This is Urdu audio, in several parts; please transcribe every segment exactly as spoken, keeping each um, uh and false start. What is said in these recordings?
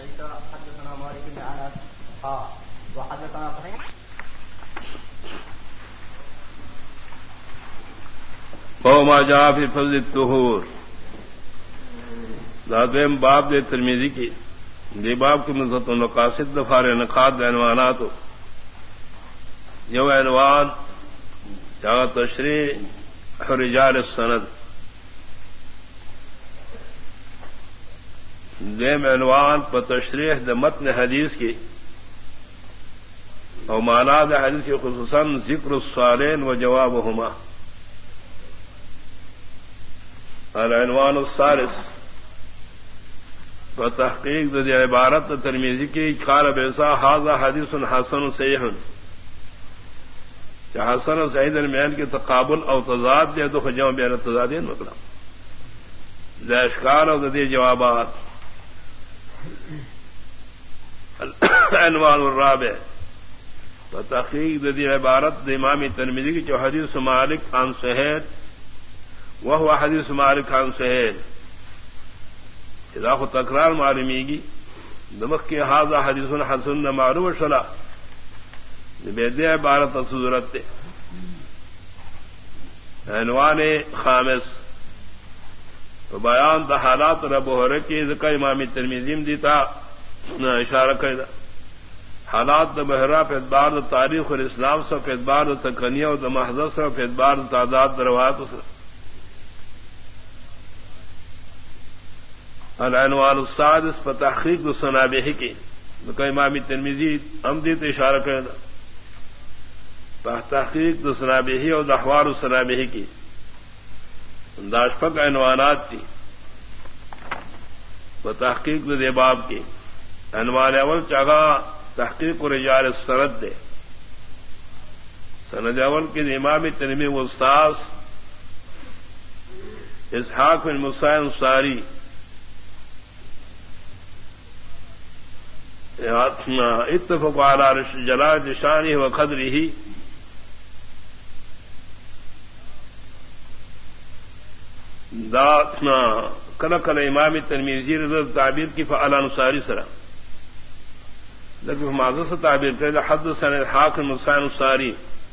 عيسى حدثنا مالك بن انس قال وحدثنا صحيح وما جاء في فضل الطهور ذاتم باب دے ترمذی کی دی باب کی مزت المقاصد دفار نقاد عنوانات یو عنوان جاء تشریح رجال السند دیم عنوان پر تشریح د متن حدیث کی اور معنی د حدیث کی خصوصاً ذکر الصالحین و جوابهما. العنوان الثالث پر تحقیق د عبارت ترمذی کی قال بیسا ھذا حدیث حسن صحیح کہ حسن و صحیح درمیان کے تقابل او تضاد دے دو جمع بین تضادین مطلب ذا اشکال اور دے جوابات. العنوان الرابع تحقیق دی عبارت امام ترمذی کی جو حدیث مالک عن سہیل وہ حدیث مالک عن سہیل اذا خو تکرار معلومی گی دمخ کی حاضر حدیث حسن معروف شلا بید عبارت صورت. عنوان خامس بیان دا حالات رب حرکی ذکر امام ترمذی دیتا اشارہ کردا حالات دا بحرہ پہ ادبار دا تاریخ اور اسلام سے پہ ادبار دا تکنیہ اور دا محضر سے پہ ادبار دا تعداد دا روایت سے. العنوان السادس پر تحقیق دا سنابحی کی ذکر امام ترمذی ہم دیتا اشارہ کردا پر تحقیق دا سنابحی اور دا احوال السنابحی کی داشفق عنوانات تھی وہ تحقیق دے باب کی. عنوان اول چاہا تحقیق رجال السند دے سند اول کے امام ترمذی و استاذ اسحاق بن موسی انصاری اتفق علی جلال شانہ و قدرہ داتنا کل کل امام ترمذی رضا تعبیر کی فعل انصاری سرا لیکن معذر سے تعبیر کرے حد سن حاق مسائن انصاری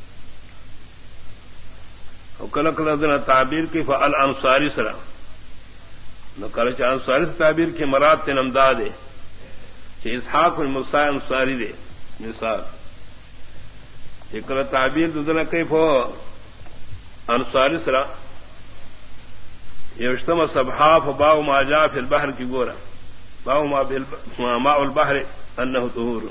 اور کل کل دن تعبیر کی فعل انصاری سرا نہ کل چاہ انصاری سے تعبیر کی مراد تین امداد ہے کہ اسحاق مسائن انصاری دے مثال یہ کل تعبیر دن کئی فو انصاری سرا یشتم صبحاف باو ما جاء في البحر کی گورا باو ما ماء البحر انه طهور.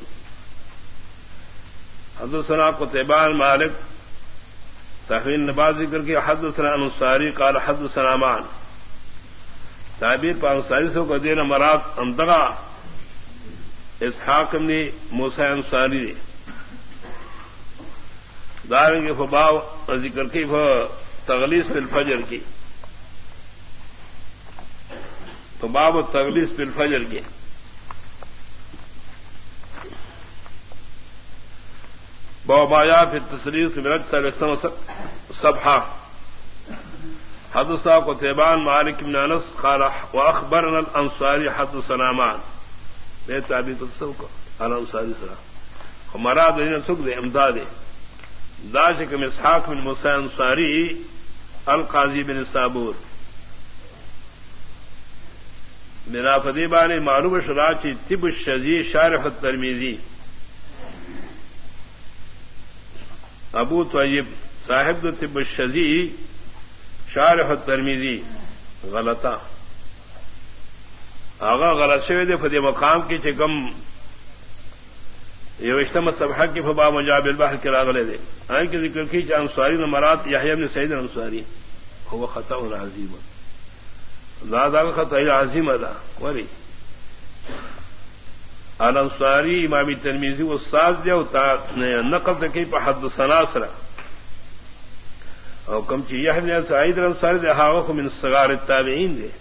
حدثنا قتيبان مالك تحویل نباز ذکر کی حدثنا انصاری قال حدثنا مان تعبیر پر انصاری سے کو دینا مراد امدغا اسحاق بن موسی انصاری داریں گے فباو ذکر کی تغلیظ بالفجر کی تو باب التغلیظ بالفجر کی. باب آیا پھر تصریح سے مرد صبحہ حدثنا قتيبان مالك بن انس قال واخبرنا الانصاري حدثنا مان بے تعبیر تصو کو الانصاری سرا ہمارا دین سکھ دے امداد داش کے اسحاق بن موسی انصاری القاضی بن صابور میرا فدیبانی معلوم شراچی طب الشذی شارح الترمذی ابو طیب صاحب طب الشذی شارح الترمذی غلطا آغا غلط شوی دے فدی مقام کی چکم یہ اجتماع صبح کی فبا مجاب البحر کے راغلے دے آئیں کی ذکر کی کہ انصاری نمرات یحیی بن سعید انصاری هو خطا عظیم زیادہ خطا عظیم ادا وری الانصاری امام ترمذی و استاد جو نقل کی په حدثنا سرا او کم چی یحیی بن سعید انصاری دے هاو من صغار التابعین دے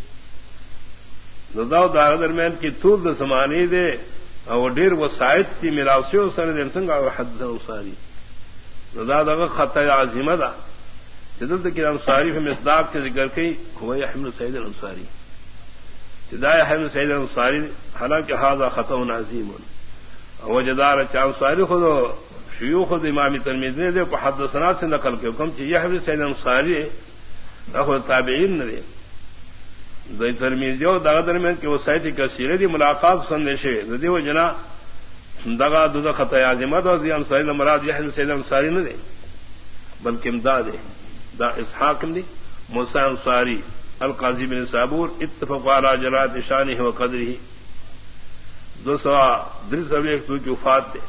نو دا درمیان کی طول د زمانے دے او ډیر وسایت کی میراثیو سره د څنګه حد انصاری نو دا دغه خطا عظیمه ده جدل کې انصاری په مصداق کې ذکر کړي هو یحیی بن سعید الانصاری سدائے حمد سعید انصاری حالانکہ ہاضا خطا عظیم وجدار انصاری خود شیوخ خود امام ترمذی نے دے کو حدثنا سے نقل کے حکم چاہیے حمد سعید انصاری خود تابعین نے دے ترمذی اور دغه درمیان کې وسایت کثیره دی ملاقات سندشه ندی و جنا دغه دغه خطا عظمت او زیان سعید مراد یحیی سعید انصاری نه دی بلکہ امداد ہے دا اسحاق دی موسی انصاری القاضی بن صابور اتفق على جلال شانه وقدره دو سوا دل سو ایک تو کی وفات دے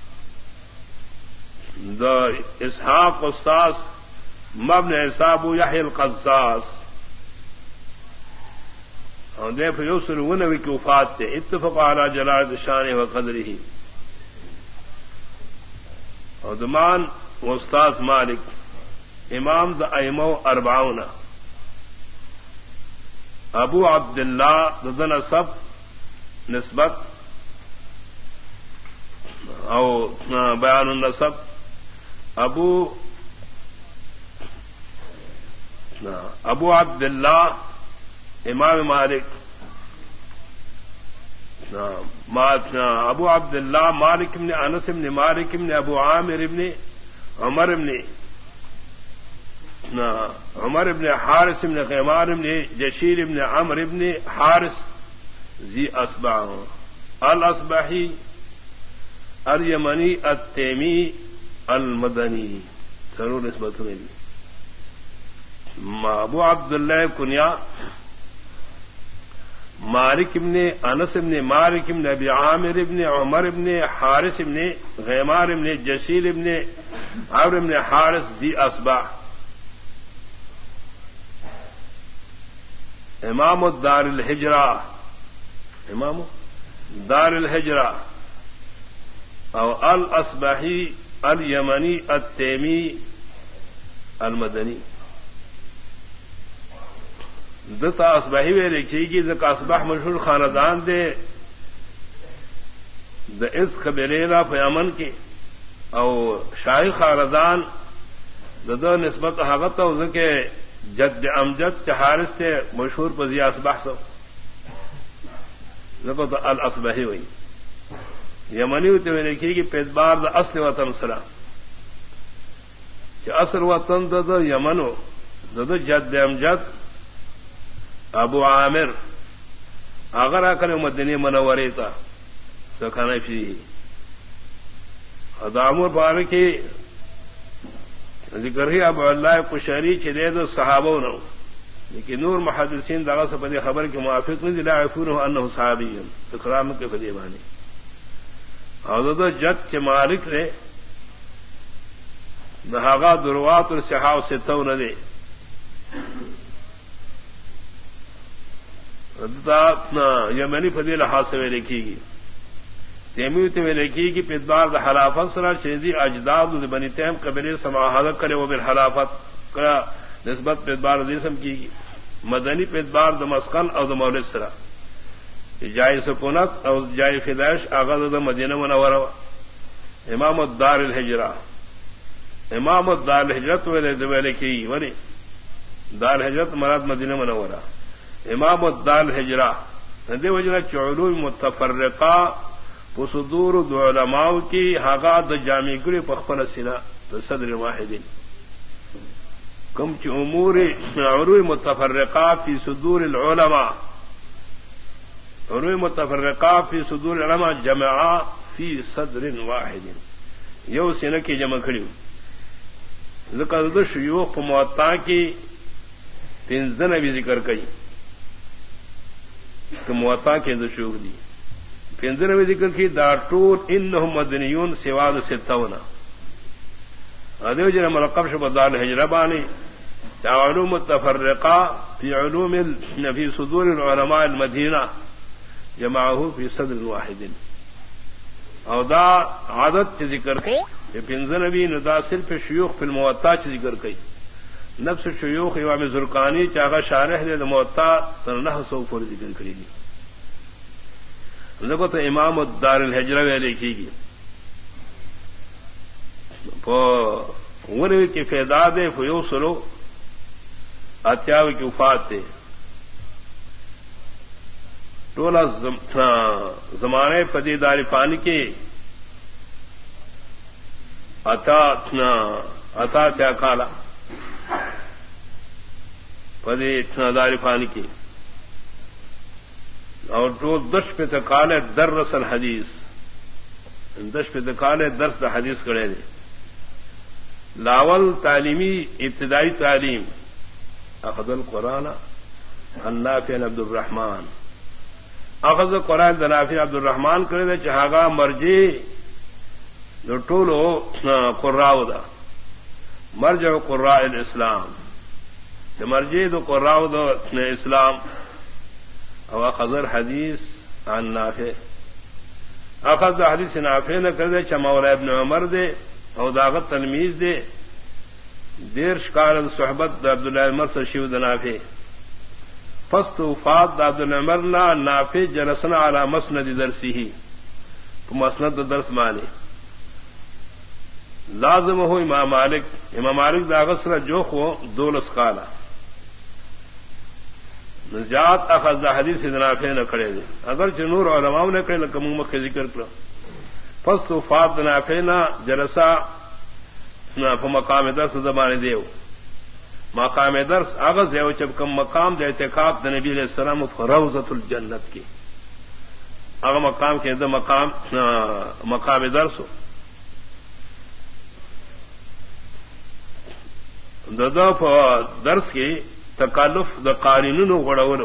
دا اسحاق استاذ مبن حساب یحیی القزاز اور دے پھر یوسر ونوی کی وفات دے اتفق على جلال شانه وقدره اور دمان استاذ مالک امام دا ائمہ اربعون ابو عبداللہ ددن سب نسبت او بیان النسب ابو ابو عبداللہ امام مالک ابو عبداللہ مالک ابن انس ابن مالک ابن ابو عامر ابن عمر ابن عمر ابن حارث ابن غیمار ابن جشیر ابن عمر ابن حارث ذی اصبع الاصبحی الیمنی التیمی المدنی ضرور نسبت نہیں ابو عبداللہ کنیا مالک ابن انس ابن مالک ابن ابی عامر ابن عمر ابن حارث ابن غیمار ابن جشیر ابن عمر ابن حارث ذی اصبع امام الدار الحجرہ امام دار الحجرہ او الاصبحی الیمنی التیمی المدنی دتا اصبحی میں لکھی گی زکا اصبح مشہور خاندان دے دا اس قبیلہ پیامن کی او شاہی خاندان دا نسبت حقت او زکے جد امجد چہارس تے مشہور پذی اصبح سو زکو تو الاصبحی ہوئی یمنی ہوتے میں لکھی گی پیدبار دا اصل وطن سرا کہ اصل وطن دا دا یمنو دا دا جد امجد ابو عامر اگر آ کر مدنی منورے تھا سکھانا فی ادامور بار کی ذکر ہی ابو اللہ قشیری چلے تو صحابہ نو لیکن نور محدثین داغا سے پدی خبر کے موافق نہیں لا یعرفونه انه صحابی تکرام کے فدی بانی حضرت جد کے مالک نے دہاغا دروات اور صحاو سے تو نہ دے یمنی فضی لحاظ سے لکھی گی تیمیت میں لکھی گی پدبار دا حلافت سرا شیزی اجداد بنی تیم قبیلے سماحت کرے وہ بالحلافت کا نسبت پدبار دیسم کی گی مدنی پدبار دا مسکن اور دا مولد سرا جائے سکونت اور جائے فدائش آغاز دا مدینہ منورہ امام الدار الحجرہ امام الدار الحجرت میں لکھی گی ونی دار الحجرت مراد مدینہ منورہ امام الدار الحجرہ ندی وجنا علوم متفرقہ صدور دو علماء کی حاغات جامع گری پخپن سنا صدر واحد کم چ امور علوم متفرقہ فی صدور العلماء علوم متفرقہ فی صدور العلماء جمعا فی صدر واحد یو سنہ کی جمع کھڑی ذکر شیوخ موطا کی تنزن بھی ذکر کئی کہ موطا کے دشوخ دی پنزن بھی ذکر کی دارٹور انہم مدنیون سواد ستونا ادیو جن ملقب شب دار الحجرہ بانی علوم متفرقہ فی علوم فی صدور العلماء المدینہ جمعہ فی صدر واحد او دا عادت چی ذکر کی پنزن بھی ندا صرف شیوخ فی الموطا چی ذکر کی نفس شیوخ امام زرقانی چاہا شارح دے موطا تنہ سو فور ذکر کری گی دیکھو تو امام الدار الحجرہ میں لکھی گی ونوی کی فیدا دے فیو سلو اتیاوی کی وفات دے ٹولا زمانے پدی داری پانی کی اتا اتا کیا کالا پدی داری پانی کی اور جو دش پہ تکال ہے در رسل حدیث دش پہ تکال ہے درس حدیث کرے دے لاول تعلیمی ابتدائی تعلیم اخذ القرآن النافع عبد الرحمان اخذ قرآن دنافع عبد الرحمان کرے دے چہاگا مرجی جو ٹولو قراء دا مرجع قراء الاسلام کہ مرجی دو قراء دا اسلام او اخذ الحدیث عن نافع اخذ حدیث نافع نہ کر دے چھ مولا ابن عمر دے او داغت تلمیذ دے دیر شکار صحبت عبداللہ عمر سے شیو نافع فست وفات عبداللہ عمر نا نافع جلسنا علی مسند درسی ہی مسند درس مانے لازم ہو امام مالک امام مالک داغت سر جو ہو دولس قالا نجات اخذ حدیث نافع نہ کھڑے دے اگر جنور علماء نے کہے لکم مکھ ذکر کرو فست وفات نافع نہ جلسا مقام درس زبان دیو مقام درس اغز ہے جب کم مقام دے اعتکاف نبی علیہ السلام روضۃ الجنت کی اگر مقام کے اندر مقام مقام درس ہو ددف درس کی تکالف د قارینونو غړولو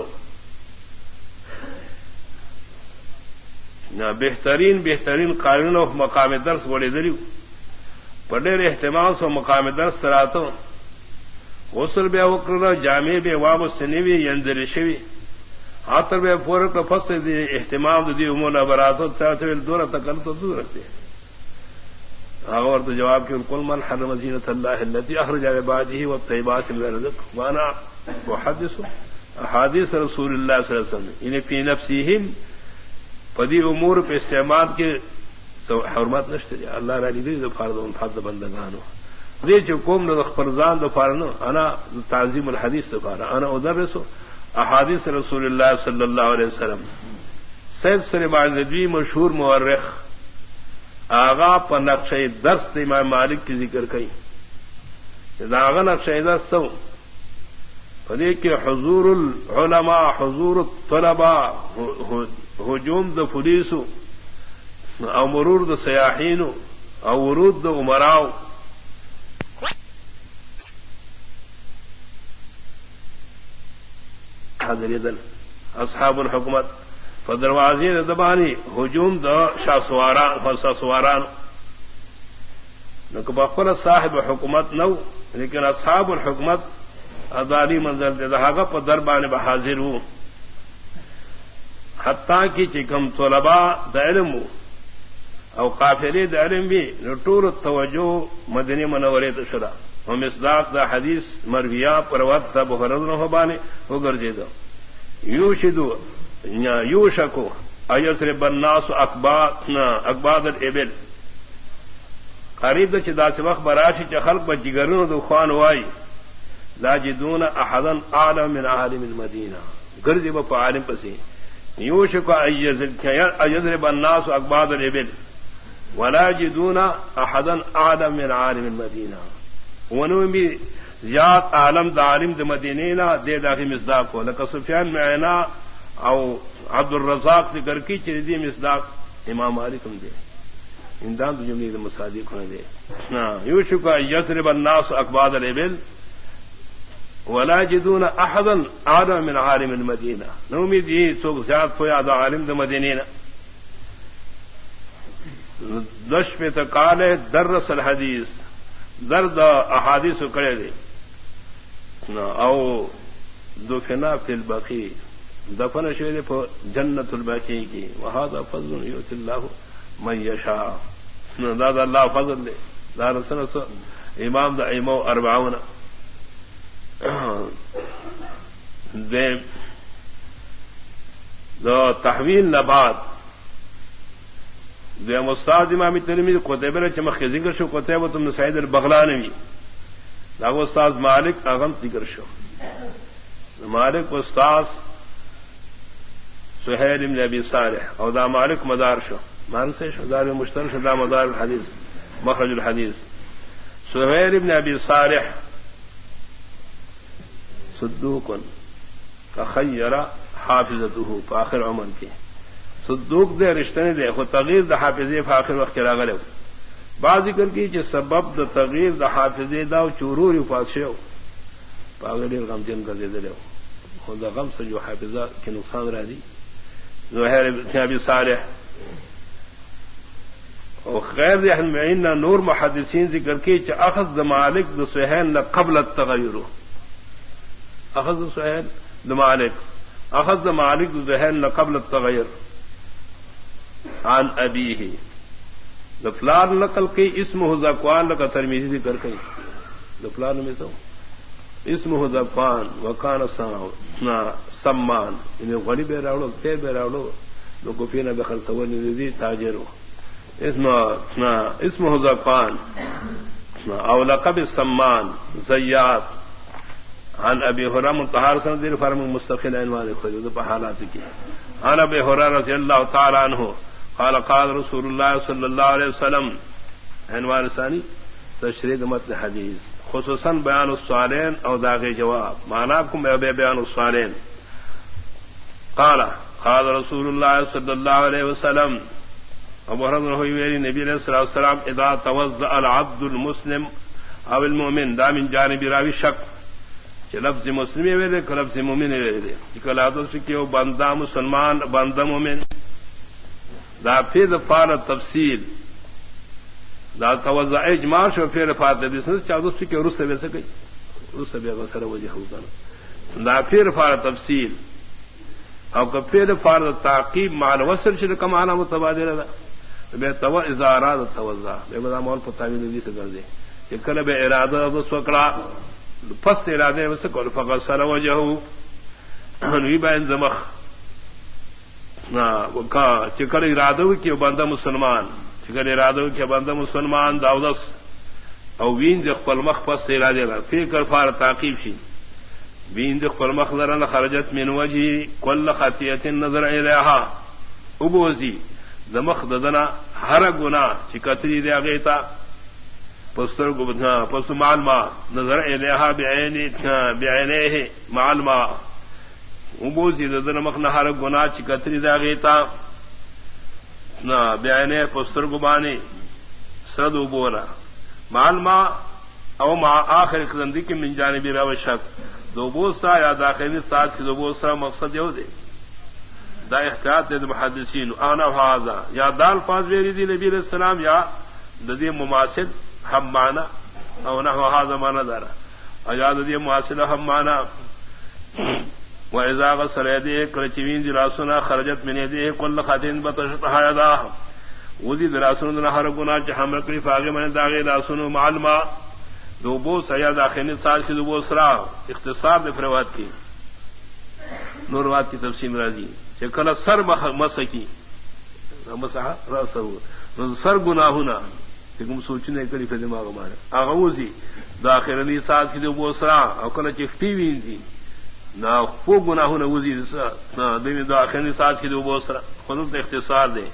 نہ بہترین بہترین قارینوں مقام درس وڑے دریو پڑھے اہتمام سو مقام درس تراتو غسل بے وکر جامع بے واب سنیوی یندر شوی ہاتر بے پورک فصل دی اہتمام دی امور براتو تاثل دور تکل تو دور رکھتے اور تو جواب کہ کل من حرم زینت اللہ التي اخرج عباده والطيبات من الرزق وانا احدث احادیث رسول اللہ صلی اللہ علیہ وسلم انہیں فی نفسہم پدی امور پہ استعمال کے حرمت نشتے اللہ را لیدی دو فرض ان فرض بندگانو دے جو قوم نو فرزان دو فارنو انا تعظیم الحدیث دو فارا انا ادرسو احادیث رسول اللہ صلی اللہ علیہ وسلم سید سلیمان ندوی مشہور مورخ آغا پر نقشہ درس امام مالک کی ذکر کئی آغا نقشہ درس تو فدی کہ حضور العلماء حضور الطلباء ہجوم د پولیس او مرور د سیاحین او ورود د امراء حاضر دل اصحاب الحکمت فدروازی دبانی ہجوم د شاہ سواران فرسا سواران نہ بخل صاحب حکومت نو لیکن اصحاب الحکمت اداری منظر دے دہاگا پر دربان بحاضر ہوں حتیٰ کی چکم طلباء دا علم او قافلی دا علم بھی نٹور توجہ مدنی منورے تشرا ہم اصداق دا حدیث مرویہ پروت دا بخرد نہ بانے وہ گرجے دا یوشدو یوشکو ایسرب الناس اکباد الابل قریب دا چدا سے وقت براشی چا خلق با جگرون دو خوان وائی لا جدون احدا اعلم من عالم المدینہ گردی با عالم پسی یوشکو ایسرب الناس اکباد الابل ولا جدون احدا اعلم من عالم المدینہ ونو بھی زیاد عالم دا عالم دا مدینینا دے داخی مصداق کو لکا سفیان معینا او عبد الرزاق ذکر کی چیزی مصداق امام مالک ہم دے اندان تو جمعی دا مصادق ہونے دے یوشکو یسرب الناس اکباد الابل ولا جدون احدا اعلم من عالم المدینہ نومی دی سوک زیاد پویا دا عالم دا مدینینا دش پہ تقال درس الحدیث درد احادیث کرے دے او دفنا فی البقیع دفن شعر پر جنت البقیع کی وہذا فضل یؤتی اللہ من یشاء دادا اللہ فضل دے دار سنس امام دا ایمو اربعون دے دا تحویل نبات دے مستاد امام ترمذی قتیبہ نے چمخ کے ذکر شو قتیبہ تم سعید البغلانی دا استاد مالک اغم ذکر شو مالک استاد سہیل ابن ابی صالح او دا مالک مدار شو مان سے شدار مشترک شدا مدار الحدیث مخرج الحدیث سہیل ابن ابی صالح صدوق فخیر حافظته فاخر عمر کی صدوق دے رشتہ نے دے خود تغییر دا حافظے فاخر وقت کرا گلے بعض ذکر کی کہ سبب دا تغییر دا حافظے دا چورور فاصلے ہو پاگل غم دین کر دے دے خود غم سے جو حافظہ کے نقصان رہ دی زہیر ابن ابی صالح اور غیر ذہن میں نور محدثین ذکر کی کہ اخذ مالک دا سہیل قبل التغیر اخذ سہیل دا مالک اخذ مالک دا سہیل قبل التغیر عن ابیہ دفلان نقل کی اسمہ ذکوان لکا ترمیزی ذکر کی دفلان میں تو اسمہ ذکوان وکان سمان انہیں غنی بے راوڑو تے بے راوڑو لوگو فینا بخل سوانی رضی تاجرو اسمہ ذکوان او لقب سمان زیاد عن ابی حرام منتحار سن دیر فرم مستقل عنوان خود پہ حالات کی عن ابی حرام رضی اللہ تعالی عنہ قال قال رسول اللہ صلی اللہ علیہ وسلم عنوان ثانی تشریح متن حدیث خصوصاً بیان الصالحین او داغ جواب معناکم بے بیان الصالحین قال قال رسول اللہ صلی اللہ علیہ وسلم ابو حرم ہوئی میری نبی علیہ الصلوۃ والسلام اذا توضأ العبد المسلم او المؤمن دا من جانب راوی شک کہ لفظ مسلم ویلے کہ لفظ مومن ویلے کہ لفظ کہ بندہ مسلمان بندہ مومن دا پھر فار تفصیل دا توضع اجماع شو پھر فار تفصیل چاہو اس کے رس ویسے گئی رس بے غسر وجہ ہوتا دا پھر فار تفصیل او کہ پھر فار تعقیب معنی وصل شر کا معنی متبادل ہے بے تو اذا اراد توضع بے بدا مول فتاوی دی سے کر دے کہ کل بے ارادہ اس وقرا پس ارادے وس کو فغسل وجهه نی بین زمخ نا کا چکر ارادو کی بندہ مسلمان چکر ارادو کی بندہ مسلمان داودس او وین ذ خپل مخ پس ارادے لا فکر فار تعقیب شی وین ذ خپل مخ درن خرجت من وجهی کل خطیه نظر الیها ابوزی زمخ ددنا ہر گناہ چکتری دے گیتا پستر کو بدھا پس معلومہ نظر الیها بعینی بعینیہ معلومہ ابوزی ددن مخ نہر گناہ چکتری دے گیتا نہ بعینیہ پستر کو بانی سرد ابورا معلومہ او مع آخر زندگی کی من جانب روشک دو بوسا یا داخلی ساتھ کی دو بوسا مقصد یو دے دا احتیاط دے محدثین انا هذا یا دال فاز ویری دی نبی علیہ السلام یا ددی مماثل ہم مانا او نحو هذا مانا دارا اجا ددی مماثل ہم مانا واذا غسل يديه كرچوین جلاسنا خرجت من يديه كل خاتين بتشطها يداه ودی دراسن ہر گناہ چ ہم رکھی فاگے من داغے لاسن معلومہ دو بو سیا داخل سال کی دو بو سرا اختصار دے فروات کی نوروات کی تفصیل راضی کہ کلا سر مسکی مسح راسه سر گناہ ہونا تم سوچنے کلی پہ دماغ مارے اغوزی داخل علی سال کی دو بو سرا او کلا چفتی وین دی نہ کو گناہ نہ وزی نہ دین داخل ساتھ کی دو بو سرا خود اختصار دے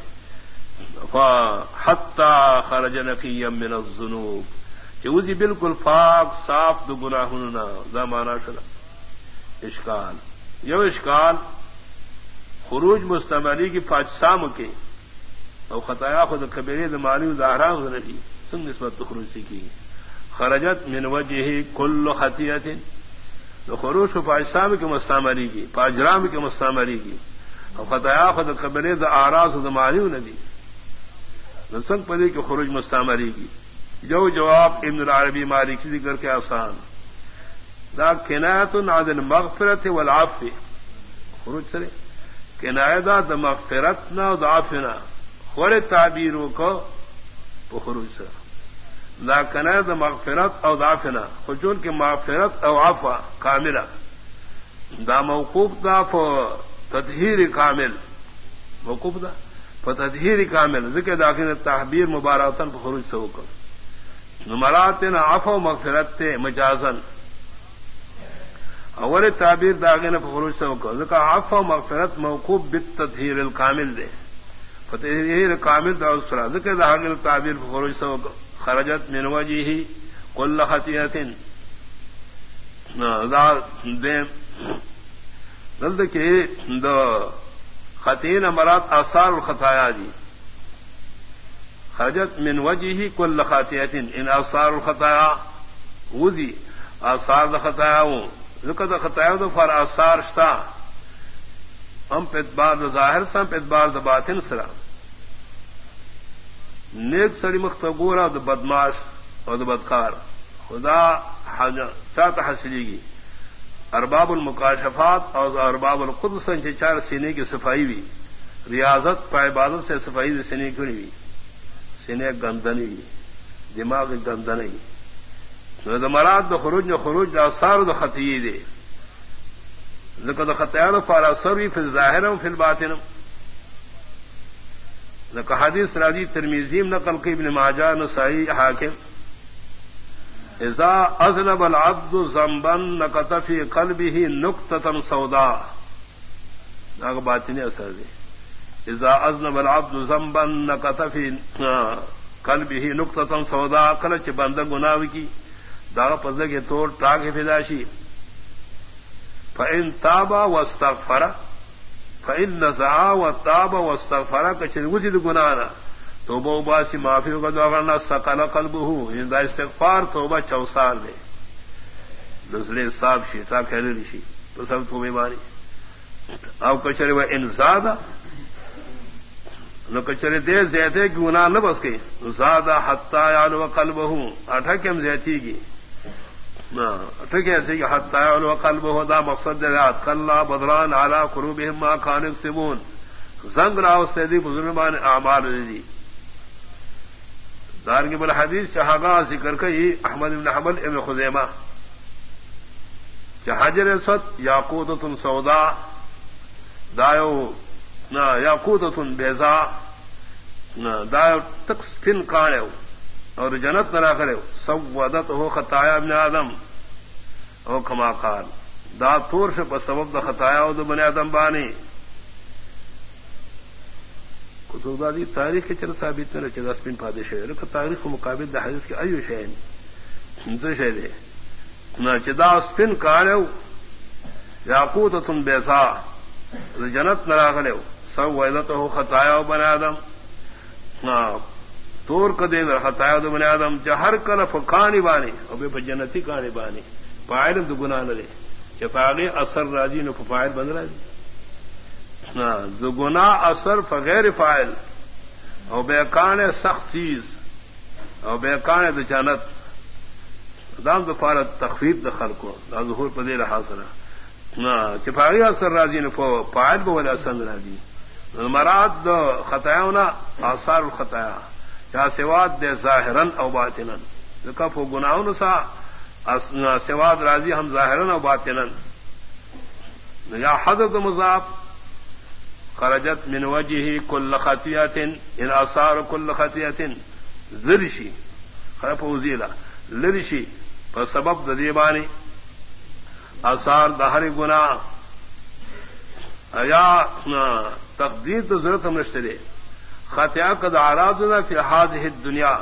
حتی خرج نقیا من الذنوب کہ وزی بالکل پاک صاف دو گناہ نہ زمانہ شلا اشکال یو اشکال خروج مستمری کی پاکستان کے او خطایا خود کبیرے دمانی ظاہرا نہیں سن نسبت خروج سے کی خرجت من وجہ کل خطیۃ تو خروش و پاکستان کے مستعمری کی پاجرام کے مستعمری کی اور خطایا خود قبلے دا آراز و دماریو ندی نسنگ پدی کے خروج مستعمری کی جو جواب ابن العربی مالکی ذکر کے آسان دا کنایت عن المغفرت والعفو خروج سرے کنایت دا مغفرت نا دا عفنا خور تعبیروں کو خروج سر دا کنایت مغفرت او دافنا خجون کے مغفرت او عفو کاملہ دا موقوف دا فو تطہیر کامل موقوف دا فو تطہیر کامل ذکر داخل تحبیر مباراتن فو خروج سے ہوکر نمراتنا عفو مغفرت تے مجازن اول تعبیر داغن خروج سے ذکر عفو مغفرت موقوف بالتطہیر الکامل دے فتطہیر کامل دا اسرا ذکر داغن تعبیر خروج سے خرجت من وجهه كل خطیئۃ نذار دے دلد کے دو خطین مراد آثار الخطایا دی خرجت من وجهه كل خطیئۃ ان آثار الخطایا وذی آثار الخطایا ذکر دا خطایا دو فر آثار شتا ہم پہ اعتبار دا ظاہر سا پہ اعتبار دا باطن سرا نیک سڑی مختبورا دا بدماش اور دا بدکار خدا چاہتا حاصلی گی ارباب المکاشفات اور ارباب القدس سے چار سینے کی صفائی بھی ریاضت پہ عبادت سے صفائی دی سینے کیوں نہیں سینے گندنی دماغ گندنی مراد دا خروج دا خروج دا اثار دا خطیئے دے ذکر دا خطیان فارا سروی فی الظاہرم فی الباطنم ذکر حدیث راضی ترمیزیم نقل کی ابن ماجہ نسائی حاکم اذا اذنب العبد ذنبا نقط فی قلبه نقطة سوداء دا باطنی اثر دے اذا اذنب العبد ذنبا نقط فی قلبه نقطة سوداء کلچ بندہ گناہ کی داغ پزدہ کے توڑ ٹاک فداشی فإن تاب واستغفر فإن نزع وتاب واستغفر کچھ وجد گناہنا توبہ باسی معافی کا دعا کرنا سقل قلبه ان دا استغفار توبہ چوسار دے دوسرے صاحب شی تا کہہ لی شی تو سب توبہ مانی او کچرے وہ ان زیادہ نو کچرے دے زیادہ گناہ نہ بس گئی زیادہ حتی یعلو قلبه اٹھا کم زیادتی گی ٹھیک ہے حتی یعلو قلبه دا مقصد دے کلا بدران علی قلوبهم ما كانوا یکسبون زنگ راو سے دی بزرگان اعمال دی دار کی بل حدیث چہاگا ذکر کئی احمد بن حنبل ابن خزیمہ چہاجر اسود یاقوتۃ سوداء دایو نا یاقوتۃ بیضاء نا دایو تک فن کانو اور جنت نہ کرے سودت ہو خطایا ابن آدم او کما قال دا تور سے پر سبب دا خطایا او دا بنی آدم بانی کتب دی تاریخ کے چر ثابت نہ چدا سپن پادشاہ ہے کہ تاریخ کو مقابل دا حدیث کے ایو شین تو شے دے نہ چدا سپن کانو یاقوتۃ بیضاء جنت نہ کرے سودت ہو خطایا او بنی آدم نا تور کدے خطایا دو بنی آدم جہر کل فکانی بانی او بے جنتی کانی بانی فاعل دو گناہ نہ دے کہ فاعل اثر راضی نو فاعل بن راضی ہاں دو گناہ اثر فغیر فاعل او بے کان سخت چیز او بے کان دو جنت دام دو فارت تخفیف دخل کو دا ظہور پدے حاصل نا کہ فاعل اثر راضی نو فاعل بو ولا اثر راضی مراد دو خطایا آثار الخطایا یا سواد دے ظاہرن او باطنن ذکف و گناہن سا سواد راضی ہم ظاہرن او باطنن یا حضرت مضاف خرجت من وجهه كل خطیئۃ ان آثار كل خطیئۃ ذرشی خرف وزیلا لرشی پر سبب ددیبانی آثار دہر گناہ یا تقدیر تو ضرورت ہم رشتے دے خطیا قد اعراضنا فی هذه الدنیا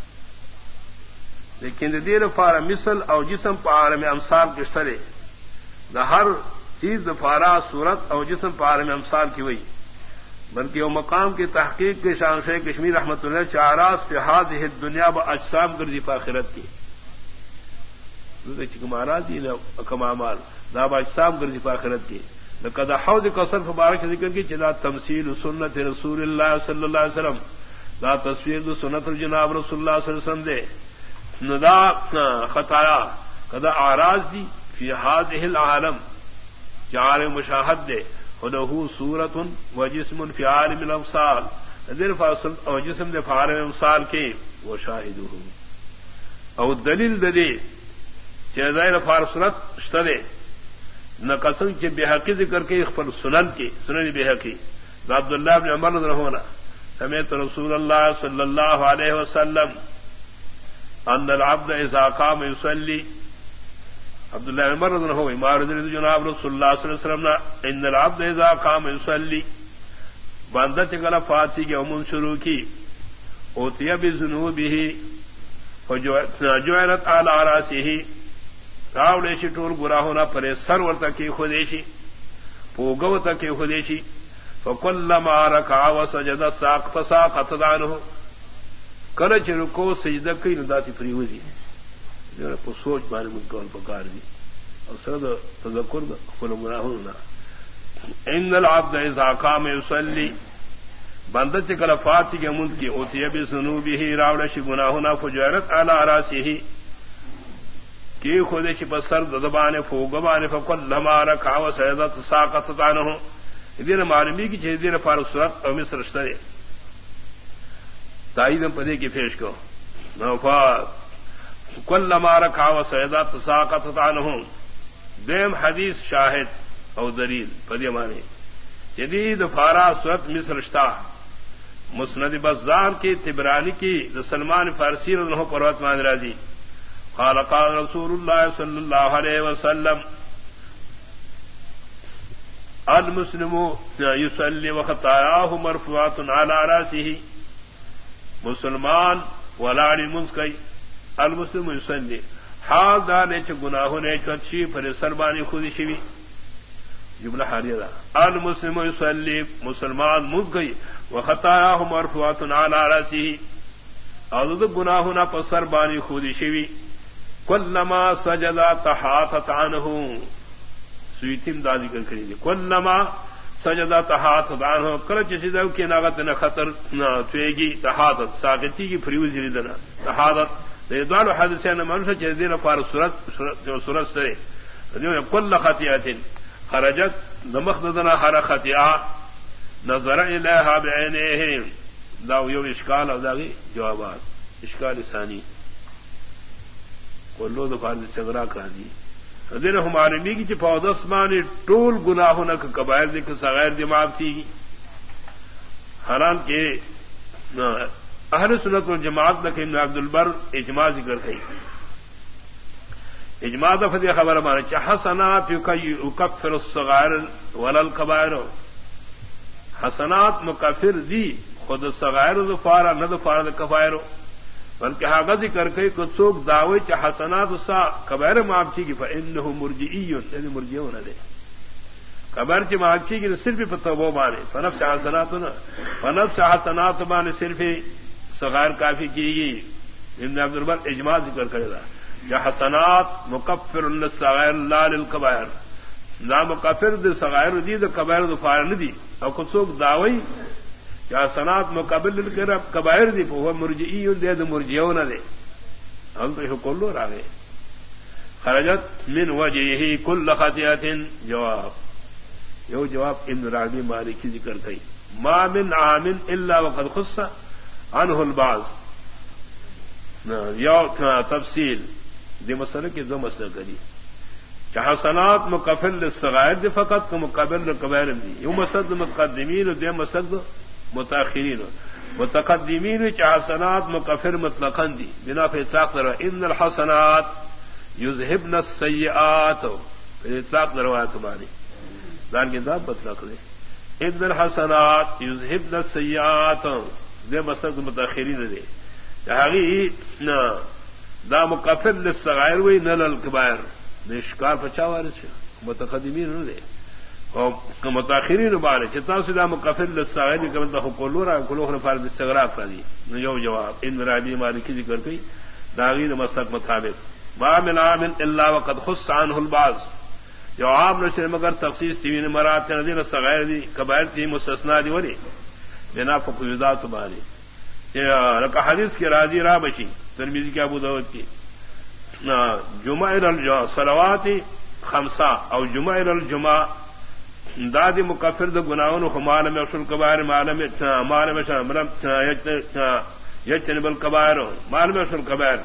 لیکن دیر فار مثل او جسم پار میں امثال گشترے دا ہر چیز فارا صورت او جسم پار میں امثال کی ہوئی بلکہ وہ مقام کی تحقیق کے شان شیخ کشمیر رحمۃ اللہ چاراز فی هذه الدنیا با اجسام گردی فاخرت کی مہاراج جی نے کمامال دا با اجسام گردی فاخرت کی لقد حوض کوثر مبارک ذکر کی چلا تمثیل سنت رسول اللہ صلی اللہ علیہ وسلم دا تصویر دو سنت جناب رسول اللہ صلی اللہ علیہ وسلم دے ندا خطایا قد اعراض دی فی هذه العالم جعل مشاہد دے خلہو صورت و جسم فی عالم الامثال ذر فاصل او جسم دے عالم الامثال کے وہ شاہدہ او دلیل دے چیزائے فارسنت اشتدے نہ قسم کے بے حقی ذکر کے اخبر سنن کی سنن بے حقی عبداللہ بن عمر رضی سمیت رسول اللہ صلی اللہ علیہ وسلم ان العبد اذا قام يصلي عبداللہ عمر رضی اللہ عنہ ما رضی جناب رسول اللہ صلی اللہ علیہ وسلم ان العبد اذا قام يصلي بندہ چکلا فاتی کے امون شروع کی اوتی بذنوبه فجعلت على راسه راولیشی ٹول گناہونا پرے سر ورتا کی خودیشی پوگوتا کی خودیشی فکلما رکع وسجد ساق فساقت عنه کلچ رکو سجدہ کی نداتی فریوزی پو سوچ بارے مکول پکار دی اور سرد تذکر خل گناہونا ان العبد اذا قام يصلي بندہ چکل فاتی کے مند کی اوتی بذنوبه راولیشی گناہونا فجعلت على راسه کی خودیشی پر سر دبانے فوگبانے فکلما رکع وسجد ساقت عنه دین معلومی کی چیز دین فارغ صورت اور مصر اشترے تائیدم پدے کی پیش کو نوفات کلما رکع وسجد ساقط عنہ دیم حدیث شاہد او دلیل پدے مانے جدید فارا صورت مصر اشتا مسند بزار کی تبرانی کی سلمان فارسی رضی اللہ عنہ پروت مان راضی قال قال رسول اللہ صلی اللہ علیہ وسلم المسلم يصلي وخطاياه مرفوعات على راسه مسلمان ولاڑی منسکئی المسلم يصلي حال دانے چ گناہوں نے چچی پر سربانی خود شوی جملہ حالیہ دا المسلم يصلي مسلمان منسکئی وخطاياه مرفوعات على راسه اور گناہوں نہ پر سربانی خود شوی کلما سجد تحاطت عنه سویتیم دا ذکر کری دی کلما سجدہ تحاطت عنہ کلچ سجدہ کی ناغت نہ خطر نہ تویگی تحاطت ساقتی کی فریوزی ریدنا تحاطت دیدوالو حدثین منشا چیزین فار سورت سرے کل خطیعت خرجت نمخدنا حر خطیعہ نظر الیہا بعینیہم داو یو اشکال او داغی جوابات اشکال ثانی کلو دو فارد سگرا کرا دی دین ہمارے می کی پودسمانی ٹول گناہ نہ کبائر دی صغائر دی معاف تھی حالان کے اہل سنت والجماعت نہ ابن عبد البر اجماع ذکر کئی اجماع دفدی خبر ہمارے چ حسنات یکفر الصغائر ولا الکبائر حسنات مکفر دی خود الصغائر ظفارا نہ ظفارا کبائر بلکہ ہاں ذکر کئی کو چوک دعوی چ حسنات سا کبائر معاف کی فانه مرجئی یعنی مرجئون دے کبائر چ معاف کی صرف توبہ مانے فنفس حسناتنا فنفس حسنات مانے صرف صغائر کافی کی گی ابن عبد البر اجماع ذکر کرے گا کہ حسنات مکفر للصغائر لا للکبائر لا مکفر دے صغائر دی دے کبائر دے فارن دی اور کو چوک دعوی کیا سنات مقابل کبائر دی وہ مرجئی دے دے مرجئون دے ہم تو کلو راگے خرجت من وجهه كل خطیئة جواب یو جواب ابن راغبی مالکی ذکر کئی ما من عام الا وقد خص عنه البعض یو تفصیل دی مسئلہ کی دو مسئلہ کری چاہ سنات مکفر للصغائر دی فقط کو مقابل کبائر دی یو مسد مقدمین دے مسد متاخرین متقدمین حسنات مکفر مطلقاً دی بنا پہ اطلاق دروا ان الحسنات یذہبن السیئات اطلاق دروا تمہاری دان کے داد مطلق دے ان الحسنات یذہبن السیئات دے مسد متاخرین دے جہاگی دا مکفر للصغائر وی نل الکبائر نشکار پچاوارس متقدمین دے متاخرین بارے چتا سدا مکفر للصغائر کہ مطلب کلو را کلو نے فرض استغراق کر دی جو جواب ان رابی مالکی ذکر کی داغین مسلک مطابق ما من عام الا وقد خص عنه البعض جو عام نشر مگر تخصیص تین مرات نذیر صغائر دی کبائر تھی مستثنا دی ولی بنا فقیدات باری کہ حدیث کی راضی را بچی ترمذی کی ابو داؤد کی جمعہ الصلوات خمسہ او جمعہ الجمعہ دادی مکفر د گناہوں خمال میں اصل کبائر مال میں مال میں مرم یجتنب الکبائر مال میں اصل کبائر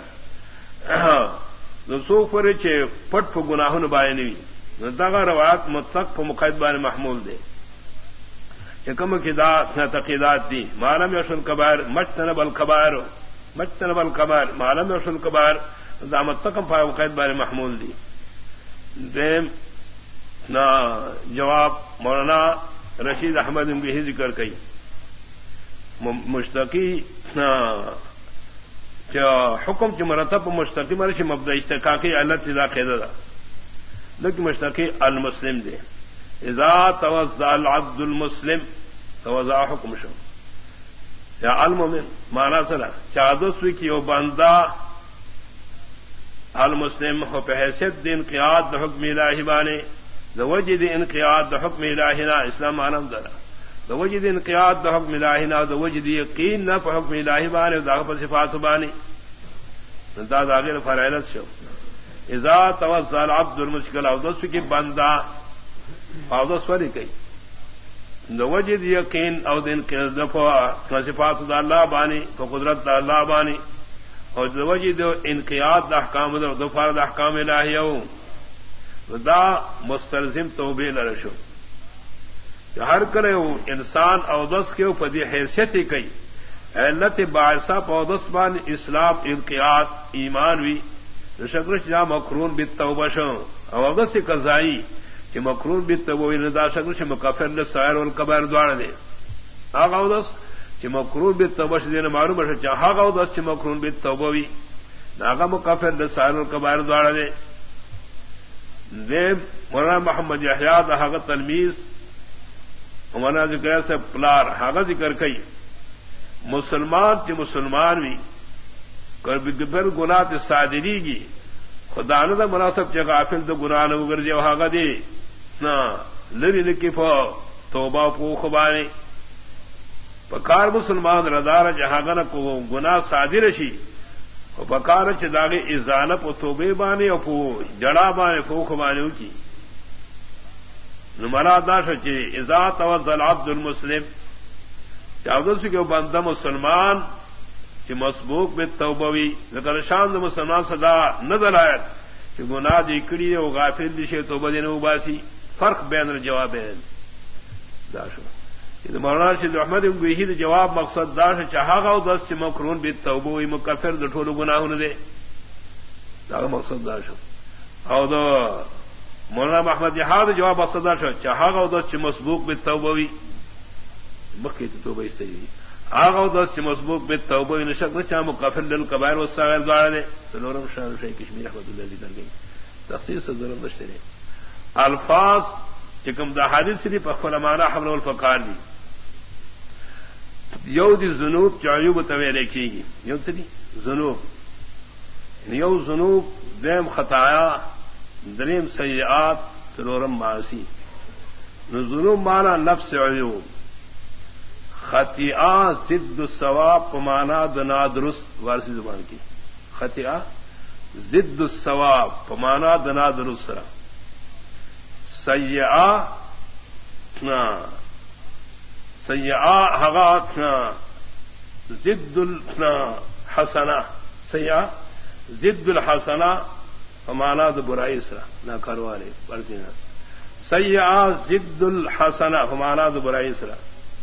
سو پر چے پٹ ف گناہوں بائنی دغه روایت مطلق په مقید باندې محمول دي چې کوم کې دا تقیدات دي مال میں اصل کبائر مجتنب الکبائر مجتنب الکبائر مال میں اصل کبائر دا مطلق په مقید باندې محمول دي دیم نا جواب مولانا رشید احمد بھی ذکر کئی مشتقی حکم کی مرتب مشتقی مرشی مبدا اشتقا کی اللہ تدا قیدا لیکن مشتقی المسلم دے اذا توضع العبد المسلم توضع حکم شو یا المؤمن مانا سنا چادسوی کی او بندہ المسلم ہو پہ حیثیت دین انقیاد حکم الہی بانے وجد انقیاد حکم الہینا اسلام آنم درا وجد انقیاد حکم الہینا وجد یقین نہ حکم الہی بانے دا پر صفات بانی دا داغیر فرعلت شو اذا توضع العبد المشکل اودس کی بندہ اودس ولی کئی وجد یقین او دن کے دفع صفات دا اللہ بانی تو قدرت دا اللہ بانی اور وجد انقیاد دا احکام دا دفع دا احکام الہیو دا مستلزم توبہ لرشو ہر کرے انسان اودس کے پدی حیثیت ہی کئی علت باعثہ پودس بان اسلام انقیاد ایمان وی شکرش جا مقرون بالتوبہ شو اودس قضائی کہ مقرون بالتوبہ ندا شکرش مکفر للصغائر والکبائر دوار دے آغا اودس کہ مقرون بالتوبہ دین معلوم ہے چاہا اودس کہ مقرون بالتوبہ وی ناغا مکفر للصغائر والکبائر دوار دے دے مولانا محمد یحییٰ دا حق تلمیذ مولانا ذکر سے پلار حق ذکر کئی مسلمان کی مسلمان بھی کر گناہ تے صادری گی خدا نہ مناسب چ غافل تو گناہ نہ وگر جو حق دے نہ لری لکی فو توبہ کو خبانے پکار مسلمان ردار جہاں نہ کو گناہ صادر شی پکار چاغے ازالت و توبے بانے اور پو جڑا بانے فوخ بانے کی نمرا داش چے ازا توضع العبد المسلم چاودس کے بندہ مسلمان کہ مسبوق بالتوبوی ذکر شان مسلمان صدا نظر آیت کہ گناہ دی کڑی او غافل دی شے توبہ دینے باسی فرق بین الجوابین داشو یہ مولانا شیخ احمد گوہی جواب مقصد داش چاہا گا دس سے مقرون بالتوبہ مکفر د ٹھولو گناہ نے دے دا مقصد داش او دو مولانا محمد جہاد جواب مقصد داش چاہا گا دس سے مسبوق بالتوبہ مکی توبہ استری آغا دس سے مسبوق بالتوبہ نشک نہ چا مکفر للکبائر والصغائر دوار دے سلورم شان شیخ کشمیر احمد اللہ علیہ در گئی تخصیص ضرورت نشتے الفاظ چکم دا حدیث صرف اخفل مانا حمل والفقار دی یو دی ذنوب چایوب توے لکھی گی یو دی ذنوب یو ذنوب دیم خطایا دریم سیئات سلورم معاصی نو ذنوب مانا نفس عیوب خطیئہ ضد الثواب پمانا دنا درست وارسی زبان کی خطیئہ ضد الثواب پمانا دنا درست سرا سیئہ سیئہ حغات ضد الحسنہ سیئہ ضد الحسنہ پمانا د برائی سرا نہ کروالے پڑھتی نا سیئہ ضد الحسنہ پمانا د برائی سرا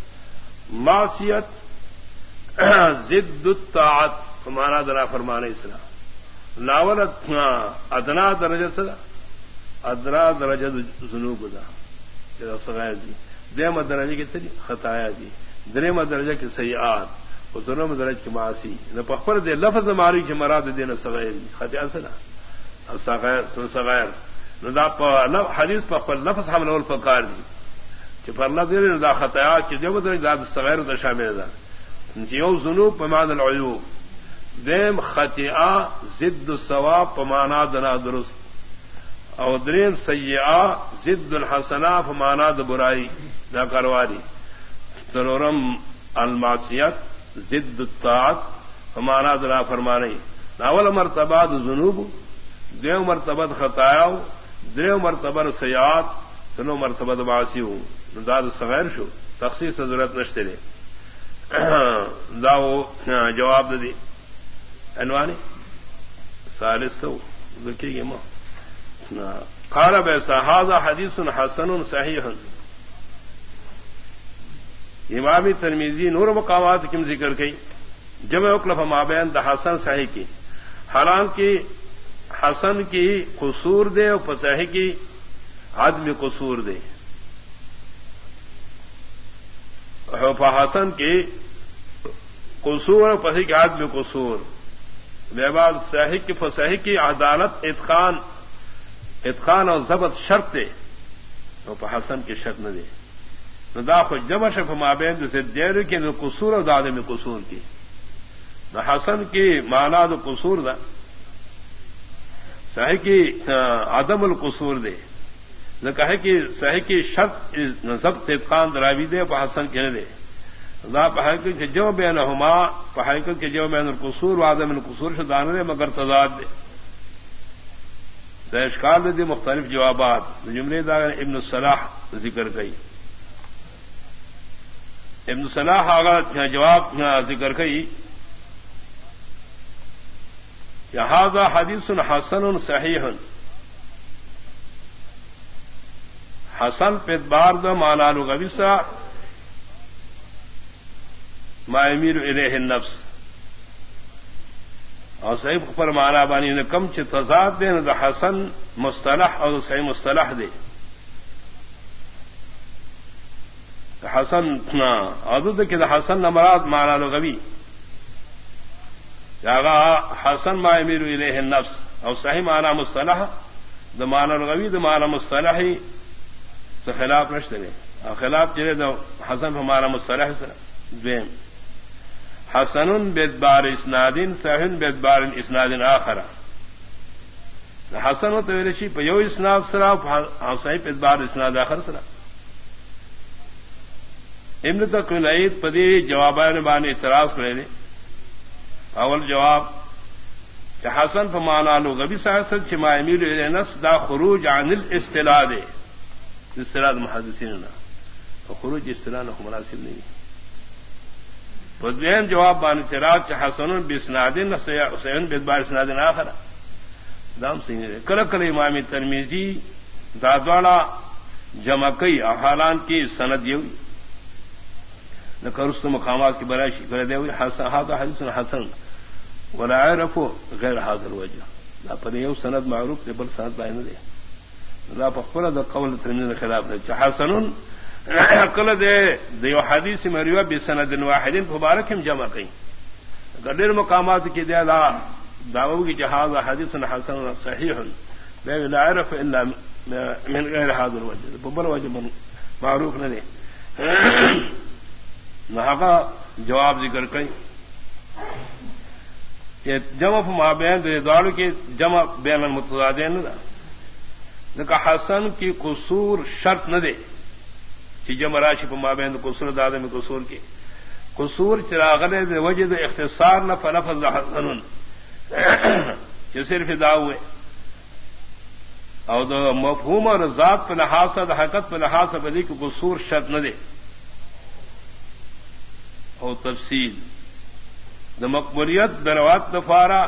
معصیت ضد الطاعت ہمارا درا فرمانے اسلام ناول ادنا درجہ سدا ادنا درجہ ذنوب دا صغائر دی دیم درجہ کی تری خطایا دی دریم درجہ کی سیئات اور دونوں درجہ کی معاصی نہ پخر دے لفظ ماری کی مراد دینا صغائر دی خطا سنا صغائر صغائر نہ دا حدیث پخر لفظ حمل والفقار دی فرلا دیر دا خطایا کہ جو بدر داد صغیر دا شامل دا یو ذنوب بمعنى العیوب دیم خطیئہ ضد الثواب بمعنى دنا درست او دریم سیئہ ضد الحسنہ بمعنى د برائی دا کرواری ترورم المعصیت ضد الطاعت بمعنى دنا فرمانی اول مرتبہ ذنوب دیم مرتبہ خطایا دریم مرتبہ سیئات تنو مرتبہ معاصی ہوں داد صغیر شو تخصیص ضرورت نشتے لے داو جواب دی عنوانی سالس تو ذکی گی ماں قال بیسا هذا حدیث حسن صحیح امام ترمذی نور مقامات کم ذکر کی جمع اکلف مابین دا حسن صحیح کی حالانکہ حسن کی قصور دے اور صحیح کی عدم قصور دے. حسن کی قصور اور صحیح کی عدم قصور بے بعد صحیح کی صحیح کی عدالت اتقان اتقان اور ضبط شرط دے اور حسن کی شرط نہ دے. دا خو جمع شف مابین سے دیر کی نہ قصور اور دادے میں قصور کی نہ حسن کی مانا تو قصور دا صحیح کی عدم القصور دے نہ کہے کہ صحیح کی شرط ضبط اتقان دراوی دے اور حسن کے نہ دے. دا پہلے کہ جو بین ہما پہلے کہ جو بین القصور و عدم القصور سے دانے دے مگر تضاد دے. دا اشکال دے مختلف جوابات جملے دا ابن الصلاح ذکر کئی. ابن صلاح آگا جواب ذکر کئی کہ ھذا حدیث حسن صحیح. حسن پدبار دا مانا لغوی سا ما امیر الیہ النفس اور صحیح پر مانا بانی نے کم چ تضاد دے نہ حسن مصطلح اور صحیح مصطلح دے. حسن عدد کے حسن نمراد مانا لغوی جاگا حسن ما امیر الیہ النفس اور صحیح مانا مصطلح دا مانا لغوی دا مانا مصطلحی سے خلاف نشتے دے اور خلاف چلے دا حسن ہمارا مصطلح سے دویم حسن بیدبار اسنادین صحیح بیدبار اسنادین آخرا. حسن و تویلشی پہ یو اسناد سرا صحیح بیدبار اسناد آخر سرا. ابن تقویل پدی جوابان بانی اعتراض کرے دے. اول جواب کہ حسن فمانا لو غبی صاحب چما امیر نفس دا خروج عن الاصطلاح دے اصطلاح محدثین نہ خروج اصطلاح نہ مناسب نہیں. بدوین جواب بان اعتراض کہ حسن باسناد صحیح بیدبار اسناد آخر دام سی نے کل کل امام ترمذی دادواڑا جمع کئی احالان کی سند یہ نہ کرست مقامات کی برائشی کر دے ہوئی هذا حدیث حسن ولا يعرف غیر هذا الوجه. لا پر یہ سند معروف دے بل سند بیان دے لا فقر دا قول ترمذی کے خلاف ہے حسن کل دے دیو حدیث مریوا بسند واحد مبارک ہم جمع کئی گڈر مقامات کی دے لا دعوی کی جہاز حدیث حسن صحیح لا يعرف الا من غیر هذا الوجه بل وجه معروف نہ دے. نہ جواب ذکر کئی کہ جمع مابین دے دوڑ کے جمع بین المتضادین نہ کہ حسن کی قصور شرط نہ دے کہ جمع راشی مابین قصور دادے میں قصور کی قصور چراغلے دے وجہ دے اختصار نہ فلفظ حسن کہ صرف دعوے اور مفہوم اور ذات پہ لحاظ سے حقیقت پہ لحاظ سے بدی کی قصور شرط نہ دے. اور تفصیل دا مقبولیت دروات دفارا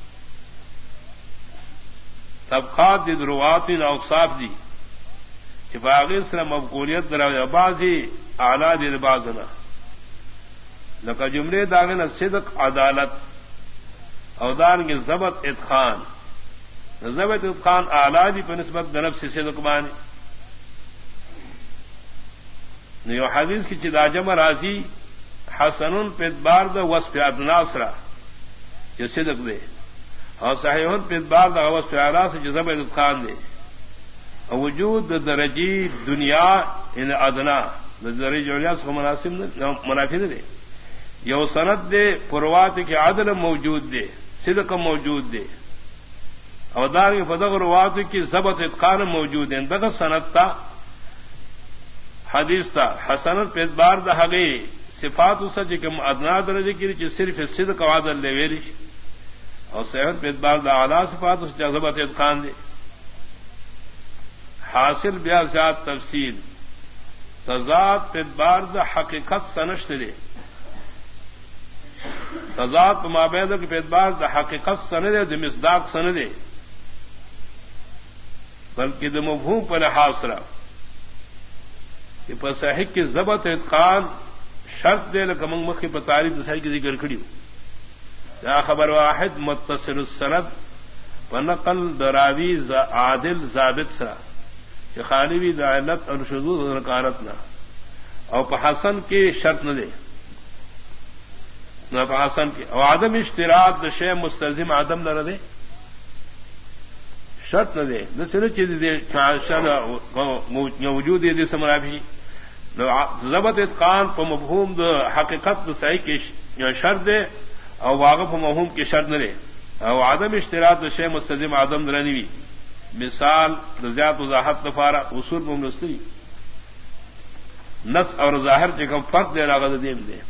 طبقات دی دروات اوصاف دی چفاغی سر مقبولیت دروات بعضی اعلیٰ دی بعضنا لکا جملے داغن صدق عدالت اودان کی ضبط اتقان ضبط اتقان اعلیٰ دی پر نسبت دنب سے صدق بانی نیو حدیث کی چداجم راضی حسن پیدبار دا وصف ادناسرا جو صدق دے اور صحیح پیدبار دا وصف اعلیٰ سے جو ضبط اتقان دے. وجود درجی دنیا ان ادنا درج علیا سے مناسب منافی دے یو سند دے پروات کے عدل موجود دے صدق موجود دے اودار کے فدغ روات کی ضبط اتقان موجود ہے. دغ سند تا حدیث تا حسنت پیدبار دا حقی صفات اس جکم ادنا درجے کی صرف صدق و عدل لے ویری اور صحت پیدبار دا اعلیٰ صفات اس ضبط اتقان دے. حاصل بیا زیاد تفصیل تضاد پیدبار دا حقیقت سنشت دے تضاد مابید کے پیدبار دا حقیقت سن دے دا مصداق سن دے بلکہ دا مفہوم پر لحاظ رہا کہ پر صحیح کی ضبط اتقان شرط دے لکمنگ مخی پر تعریف صحیح کی ذکر کھڑی ہو. یا خبر واحد متصل السند فنقل دراوی عادل ضابط سرا کہ خالی بھی دعلت اور شذوذ اور نکارت نہ اور حسن کی شرط نہ دے نہ حسن کی اور عدم اشتراک شے مستلزم عدم نہ دے شرط نہ دے نہ صرف چیز دے وجود دے سمرا بھی ضبط اتقان پر مفہوم دو حقیقت صحیح کی شرط دے اور واقف مفہوم کی شرط نہ دے اور عدم اشتراک شے مستلزم عدم نہ بھی مثال رضیات وضاحت نفارا اصول ممنستری نس اور ظاہر چکم فرق دے راغ دیم دے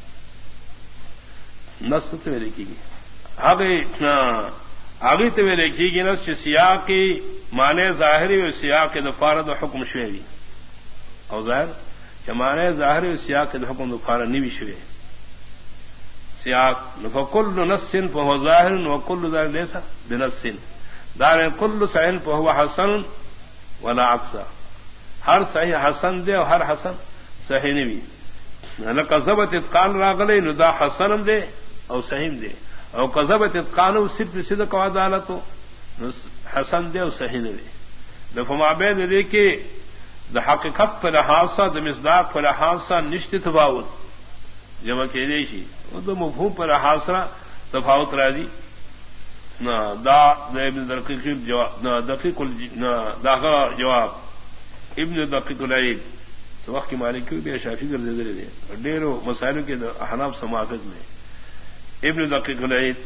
نس تو میں لکھی گی آگے آگے تو میں لکھی گی نس سیاح کی معنی ظاہری و سیاح کے دفارت و حکم شویری اور ظاہر کہ معنی ظاہری و سیاح کے حکم دفارت نہیں بھی شوے سیاح فکل نسن فہو ظاہر و کل ظاہر لیسا بنسن دار کل صحیح فہو حسن ولا اقصا ہر صحیح حسن دے اور ہر حسن صحیح نہیں قذبت اتقان راغلے ندا حسن دے اور صحیح دے اور قذبت اتقان صرف صدق و عدالت ہو حسن دے اور صحیح نہیں دے دفما بین دے کہ دا حقیقت پر حادثہ دا مصداق پر حادثہ نشت تفاوت جمع کے دے شی وہ تو مفہوم پر حادثہ تفاوت را دی نہ دا ابن دقیق جواب نہ دقیق دا جواب ابن دقیق العید تو وقت کی مالک کیوں بھی شافی کر دے دے ڈیرو مسائلوں کے احناف سماعت میں ابن دقیق العید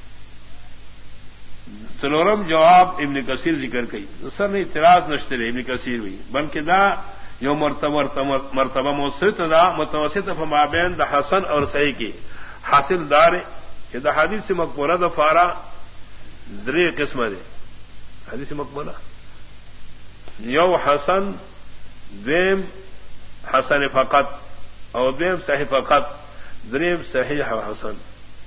سلورم جواب ابن کثیر ذکر کی سر نے اعتراض نشتے رہے ابن کثیر بھی بلکہ دا جو مرتبہ مرتبہ موسط دا متوسط فمابین دا حسن اور صحیح کی حاصل دار کہ دا حدیث مقبولہ دا فارا درے قسم دے حدیث مقبولہ یو حسن دیم حسن فقط اور دیم صحیح فقط دریم صحیح حسن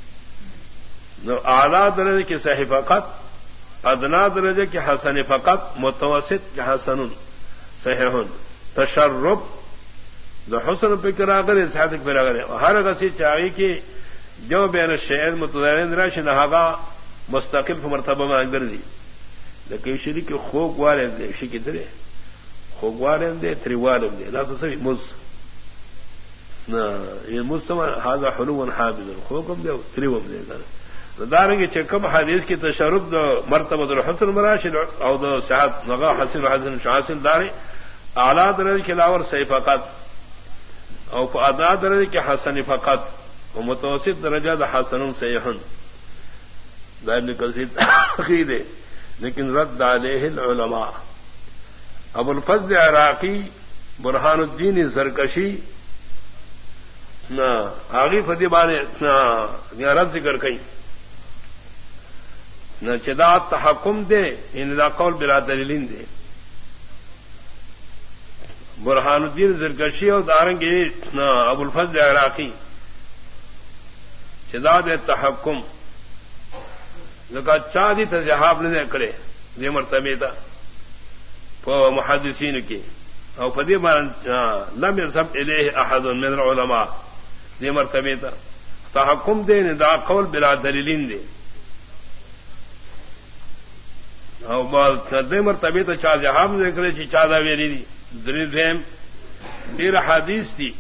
اعلیٰ درجے کے صحیح فقط ادنا درجے کے حسن فقط متوسط کے حسن صحیح تشرب دا حسن پہ کرا کرے صحت پہ کرے ہر کسی چاہیے کہ جو بین شہر متدین نہاگا مستقل مرتبہ میں اندر دی لیکن شری کے خوک والے دے شی کی درے خوک والے دے تھری والے دے لا تو سبھی مز نہ یہ مستمع ہاضا حلو حابض خوکم دے تھری وم دے کر دارنگی چکم حدیث کی تشرب دو مرتبہ الحسن مراشد او دو صحت نغا حسن حسن حاصل دارے اعلیٰ درجے کے علاوہ صحیح فقط او ادنا درجے کے حسن فقط و متوسط درجہ دا حسن صحیح ابن کثیر عقیدے لیکن رد علیہ العلماء ابو الفضل عراقی برہان الدین زرکشی نہ آگی فدیبان رد ذکر کئی نہ چدا تحکم دے ان دا قول بلا دلیل دے برہان الدین زرکشی اور دارنگی نہ ابو الفضل عراقی چدا دے تحکم لگا چاندی تجہاب نے کرے یہ مرتبہ تھا محدثین کی اور فدی لم يذهب الیہ احد من العلماء یہ مرتبہ تھا تحکم دے ندا قول بلا دلیل دے اور دے مرتبہ تو چار جہاب نے کرے چی چادہ ویری دی دلیل دیم دیر حدیث دی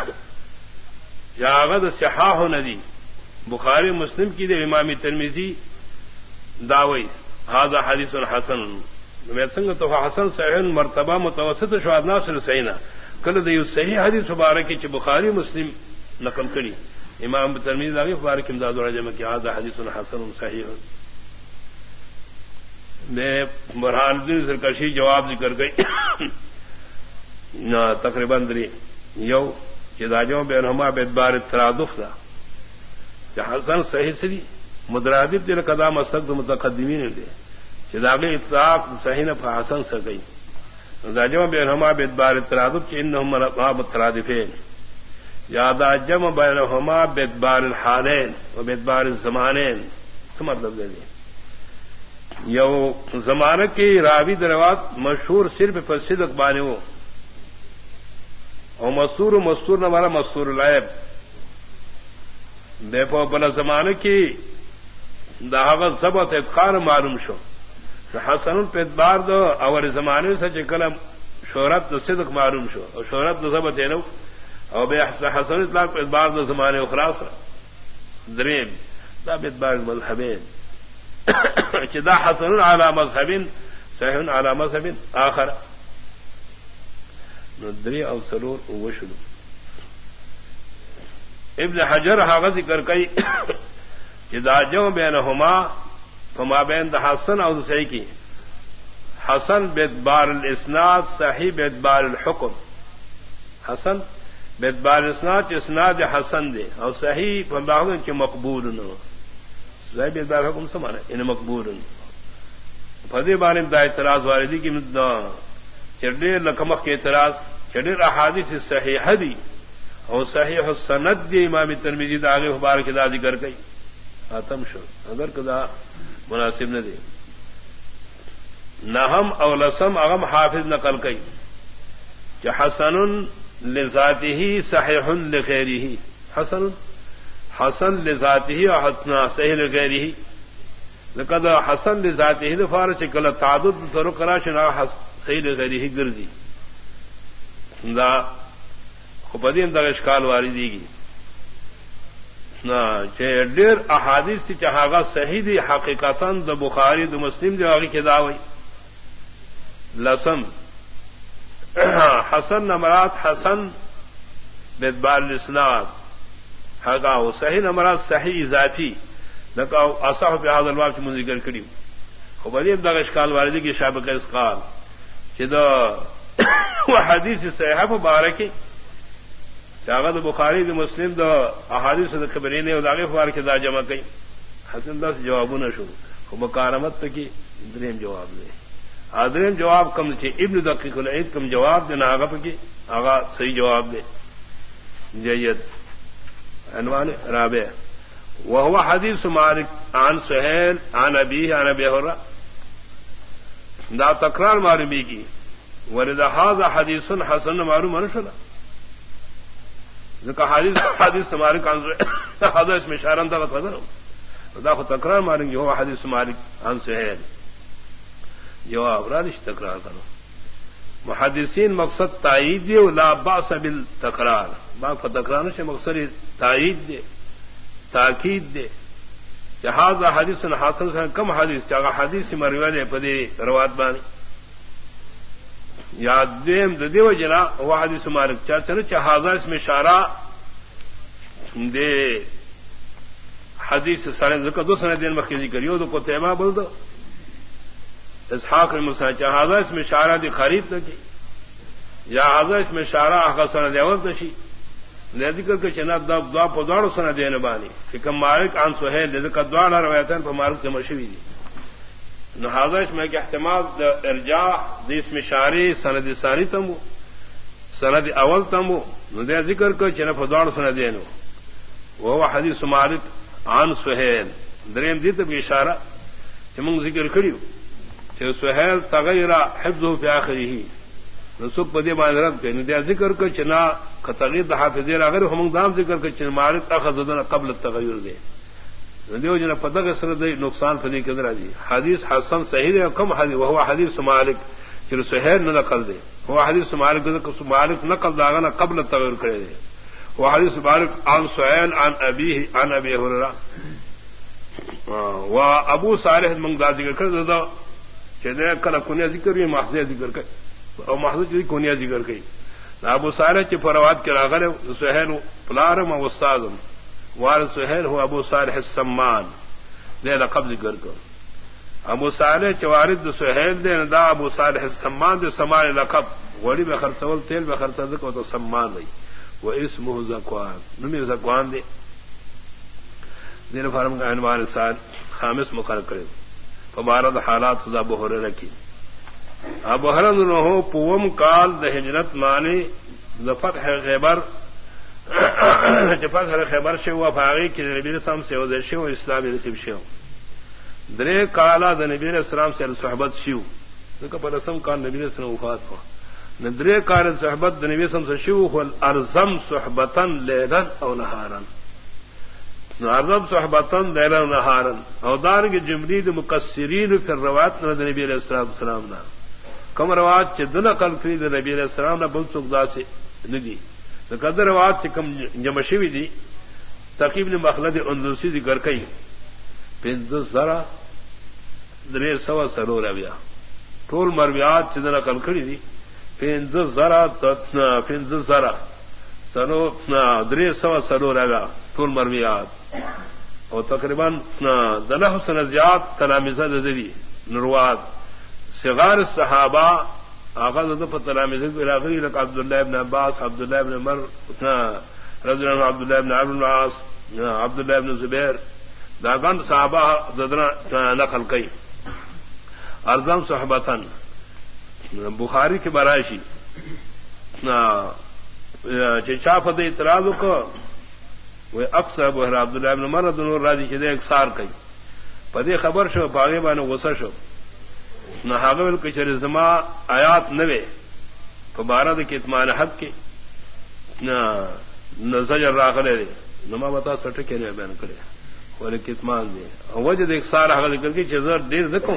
یا غد صحاح ندی بخاری مسلم کی دے امام ترمذی داوئی هذا حدیث حسن میں سنگ تو حسن صحیح مرتبہ متوسط شواد ناصر صحیح کل دیو صحیح حدیث مبارک کی بخاری مسلم نقل کری امام ترمذی داوئی مبارک امداد الرجم کی هذا حدیث حسن صحیح میں برہان الدین زرکشی جواب ذکر گئی تقریباً دری یو چداجوں بینہما بیدبار ترادف تھا کہ حسن صحیح سری مدرادب دل قدا مسلک دو متقدمین دے چداغی اطلاق صحیح نہ حسن سگئی داجوں بینہما بیدبار ترادف کہ انہم مترادفین یا دا جمع بینہما بیدبار الحالین و بیدبار الزمانین تو مطلب دے دے یو زمانہ کی راوی دروات مشہور صرف پر صدق بانے ہو اور مستور و مستور نہ ہمارا مستور العیب بے پو بلا زمانے کی دہاغت ضبط اتقان معلوم شو حسن پہ اعتبار دو اور زمانے سے چکلم شہرت دو صدق معلوم شو اور شہرت دو ضبط ہے نو اور بے حسن اطلاق پہ اعتبار دو زمانے اخراس دریم دا پہ اعتبار مذہبین چدا حسن علی مذہبین صحیح علی مذہبین آخر دری او سلور او شلو ابن حجر حاغ ذکر کئی چدا جو بینہما فما بین دا حسن او صحیح کی حسن بیدبار الاسناد صحیح بیدبار الحکم حسن بیدبار الاسناد اسناد حسن دے اور صحیح فما کے مقبول نو صحیح بیدبار حکم سمانا ان مقبول فضی بارم دا اعتراض واردی کی مدد چڈیر لکمخ کے اعتراض چڈیر احادیث صحیح دی اور صحیح السند دی امام ترمذی دا آگے خبار کے دا ذکر گئی ختم شو اگر کدا مناسب نہ دے نہم او لسم اغم حافظ نقل کئی کہ حسن لذاته صحیح لغیره حسن حسن لذاته اور حسن صحیح لغیره لقد حسن لذاته دفار چکل تعدد طرق راشنا صحیح لغیره گردی دا خودیم دا اشکال واردی گی نا چه ډیر احادیث چې هغه صحیح دي حقیقتا د بخاری د مسلم دی هغه کې دا وایي لسم حسن نمرات حسن بدبال الاسناد هغه او صحیح نمرات صحیح ذاتی لکه اصح په هذا الباب چې مونږ ذکر کړیو خو په دې د اشکال واردی کې شابه اسقال چې دا حدیث صحیح مبارکه داغت بخاری د مسلم د احادیث د خبرین او داغه فوار کې دا جمع کړي حسن داس جوابونه شو خو مکارمت ته کې دریم جواب دی ادریم جواب کم چې ابن دقیق العید کم جواب دی نه هغه کې هغه صحیح جواب دی جید عنوان رابع وهو حدیث مالک عن سہیل عن ابیہ عن ابی هريرة دا تکرار معلومی کی ورد هذا حدیث حسن معلوم نشلا حدیث حدیث مالک حدیث میں اشارہ تھا خدا کو تکرار ماریں گے ہوا حدیث مالک عن سہیل جواب رادش تکرار کرو محدثین مقصد تائید دے لا باس بالتکرار باپ کا تکرار سے مقصد تائید دے تاکید دے جہاز حدیث حاصل سے کم حدیث چاہا حدیث مروی دے پدے روات بانی یا دیم دیو جنا وہ حدیث مالک چاچر چہازہ اس میں اشارہ دے حدیث سارے ذکر دو سنے دین مخیزی کریو دو کو تیمہ بول دو اسحاق المسا چہازہ اس میں اشارہ دی خرید لگی یا حاضر اس میں اشارہ آقا سنے دیول تشی نے ذکر کہ چنا دعا پا دوارو سنے دین بانی فکم مالک عن سہیل دے ذکر دوارا روایتان پا مالک سے مشوی دی نہذا اس میں کہ احتمال ارجاح دیس میں شاری سند ثانی تمو سند اول تمو ندے ذکر کو چنف دوڑ سند دینو وہ حدیث مالک عن سہیل دریم دی تب اشارہ چمنگ ذکر کریو کہ سہیل تغیر حفظه فی آخره نسب پدی معذرت کہ ندے ذکر کو چنا تغیر حافظ اگر ہم دام ذکر کو چن مالک اخذ قبل التغیر دے دیو جنا پتہ کے سر دے نقصان فدی کے اندر جی حدیث حسن صحیح ہے کم حدیث وہ حدیث مالک چر سہیل نہ نقل دے وہ حدیث مالک مالک نقل داغا نہ قبل تغیر کرے دے وہ حدیث مالک عن سہیل عن ابی عن ابی ہریرہ و ابو صالح من ذکر کر دے چنے کلا کنیا ذکر یہ محض ذکر کر اور محض کی کنیا ذکر کی ابو صالح کی فروات کے راغل سہیل پلارم و استاذم وارث سہیل ہو ابو صالح السمان دے لقب ذکر کر ابو صالح چوارد سہیل دے دا ابو صالح السمان دے سمان لقب وڑی میں خرچول تیل میں خرچہ ذکر تو سمان نہیں وہ اسمہ زکوان نمی زکوان دے دین فارم کا عنوان سال خامس مقرر کرے فمارد حالات خدا ابو ہریرہ کی ابو ہریرہ نو پوم کال د ہجرت مانی فتح خیبر جفت ہر خیبر سے ہوا بھاگی کہ نبی السلام سے وزیر شیو اسلامی نصیب شیو درے کالا د نبی السلام سے صحبت شیو دیکھا پر رسم کال نبی السلام وفات ہوا ندرے کال صحبت د نبی السلام سے شیو هو الارزم صحبتا لیلا او نهارا نعرض صحبتن لیلا و نہارن اودار کے جملید مقصرین فی الروایت نبی علیہ الصلوۃ والسلام نا کم روایت چ دنا قل فی نبی علیہ السلام نا بل څوک دا سے ندی قدر روایت چ کم جمشوی دی تقیب نے مخلد اندلسی ذکر کئی پنځه زرا درې سوا سلو رویا ټول مرویات چې دنا قل کړی دي پنځه زرا پنځه زرا سلو درې سوا سلو رویا ټول مرویات او تقریبا دنا حسن زیاد تلامذہ ددی نروات صغار الصحابہ آغاز د په تلامذہ کې راغلي لکه عبد الله ابن عباس، عبد الله ابن عمر رضی اللہ عنہ، عبد الله ابن عمرو بن العاص، عبد الله ابن زبیر دا غند صحابہ ددنا نقل کئی ارزم صحبتن بخاری کی برائشی چچا فد اعتراض کو وہ اکثر بحر عبداللہ ابن عمر دنور راضی چدے اکثار کئی پدے خبر شو باغے بان غصہ شو نہ حاغل کے شر زما آیات نوے فبارہ کے اتمان حق کے نہ زجر راغلے دے نما بتا سٹ کے نے بیان کرے اور کتمان دے وجد ایک سار حاغل کر کے چزر دیر دکوں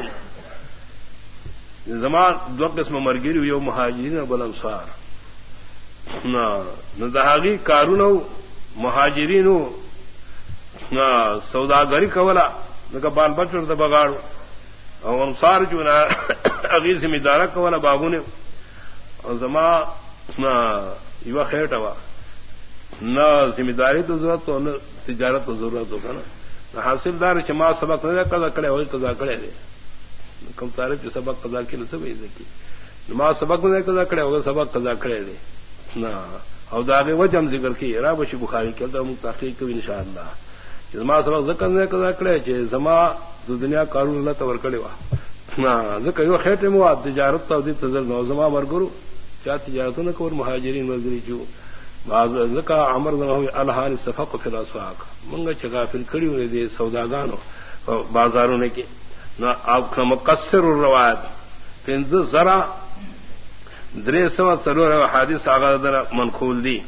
زمان دو قسم مرگیری یو مہاجرین بل انصار نہ نہ دہاگی کارونو مہاجرین نہ سوداگری کولا نہ بال بچوں سے بگاڑو اور انصار جو نہ اگی ذمہ دارہ کولا باغوں نے اور زما نہ یو خیٹ ہوا نہ ذمہ داری تو ضرورت ہو نہ تجارت تو ضرورت ہوگا نا حاصل دار چما سبق نہ قضا کرے ہوئے قضا کرے دے کم تارے جو سبق قضا کی نہ کی نما سبق نہ قضا کرے ہوگا سبق قضا کرے دے نہ او داغه وجم ذکر کی را بشی بخاری کې دا متحقیق ان شاء الله چې ما سبق ذکر نه قضا کړی چې زما د دنیا کارونه الله تور کړی و نه ذکر یو خېټه مو تجارت او د تزل نو زما مرګرو چا تجارتونه کور مهاجرین مرګري جو باز ذکر عمر بن الحان صفق فی الاسواق منګه چې غافل کړی و دي سوداګانو بازارونه کې نہ آپ مقصر الروایت پنځه زرا درې سو څلور حدیث هغه در منقول دي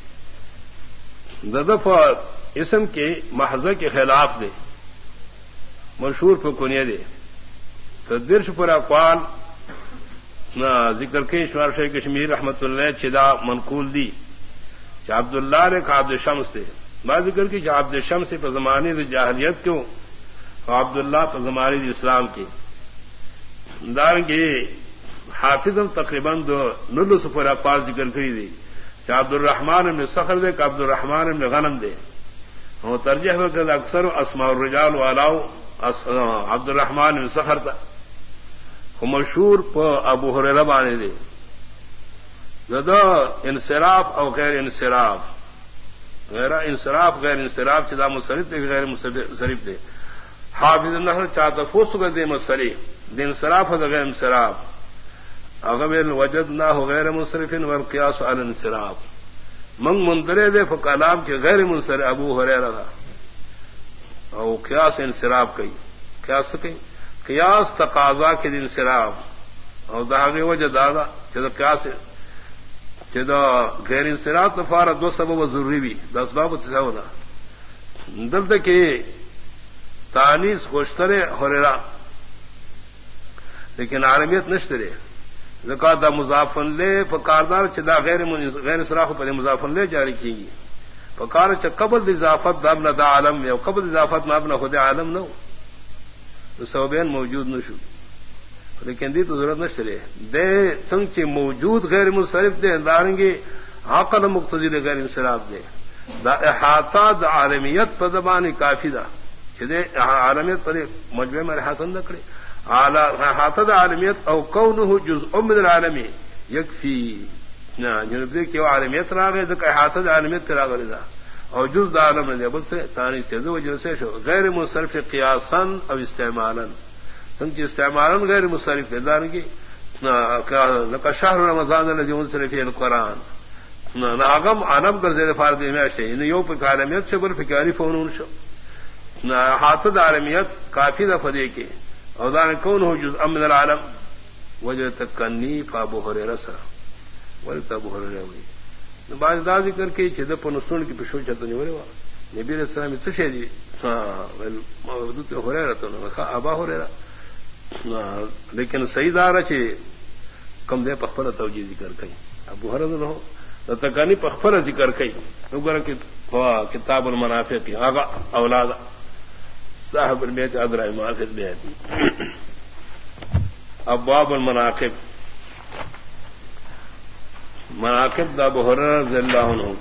دغه په اسم کې محض کے خلاف دے مشہور په کنیه دي تدبیر پر اقوال نہ ذکر کے اشوار شیخ کشمیر رحمت اللہ چدا منقول دی کہ عبداللہ نے کہ عبد شمس تھے ما ذکر کی کہ عبد شمس په زمانے د جاہلیت کیوں عبداللہ په زمانے د اسلام کی دار کے حافظ تقریباً دو نلو سفر اقوال ذکر کری دی کہ عبد الرحمن ابن سخر دے کہ عبد الرحمن ابن غنم دے وہ ترجیح وقت اکثر اسماء الرجال والاو عبد الرحمن ابن سخر تھا مشہور پہ ابو ہریرہ بانے دے ددا انصراف او غیر انصراف غیر انصراف غیر انصراف چدا مصرف دے غیر مصرف دے حافظ النحل چاہتا فوس کر دے مصرف دے انصراف ہے غیر انصراف اغبر وجدنا ہو غیر مصرف والقیاس علی انصراف من منظرے دے فکلام کے غیر منصرف ابو ہریرہ تھا او قیاس انصراف کئی قیاس کئی قیاس تقاضا کے انصراف اور داغے وجہ دادا چلو قیاس چلو غیر انصراف فار دو سبب ضروری بھی دس باب ہونا دلد کے تانیس خوشترے ہریرہ لیکن عالمیت نشترے زکات دا مضافن لے فکاردار چدا غیر غیر صراف پر مضافن لے جاری کی گی فکار چ قبل اضافت دا ابن دا عالم یا قبل اضافت ما ابن خود عالم نو تو سببین موجود نشو لیکن دی تو ضرورت نشترے دے سنگ چ موجود غیر منصرف دے دارنگے عقل مقتضی غیر انصراف دے دا احاطہ دا عالمیت پر زبان کافی دا چدے عالمیت پر مجمع میں احاطہ نہ کرے حاطد عالمیت او کونه جزء من العالم یکفی نہ جنب کے عالمیت راغے ذکر حاطد عالمیت راغے دا او جزء عالم نے بل سے ثانی سے وجہ سے غیر منصرف قیاسا او استعمالا سنت استعمالا غیر منصرف دار کی نہ شهر رمضان الذي انزل فيه القران نہ اغم عالم کا زیر فرض میں ہے نہ یو پر عالمیت سے بل فکاری فونون شو نہ حاطد عالمیت کافی دفدے کے اودان کون ہو جزء من العالم وجہ تکنی فابو ہریرہ سر ولتا ابو ہریرہ ہوئی بعض دا ذکر کے چد پنسون کی پشو چتنی ورے وا نبی علیہ السلام تشے دی حضرت ہریرہ تو ابا ہریرہ لیکن سیدار چ کم دے پخپل توجیہ ذکر کئی ابو ہریرہ نو تکانی پخپل ذکر کئی وګوره کہ کتاب المنافق آغا اولاد صاحب البیت ادرا ماخذ بیت ابواب المناقب مناقب دا ابو ہریرہ رضی اللہ عنہ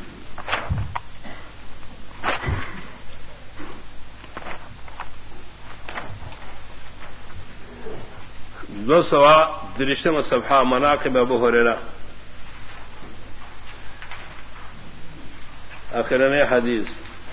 دو سوا درشتم صفحہ مناقب ابو ہریرہ آخرین حدیث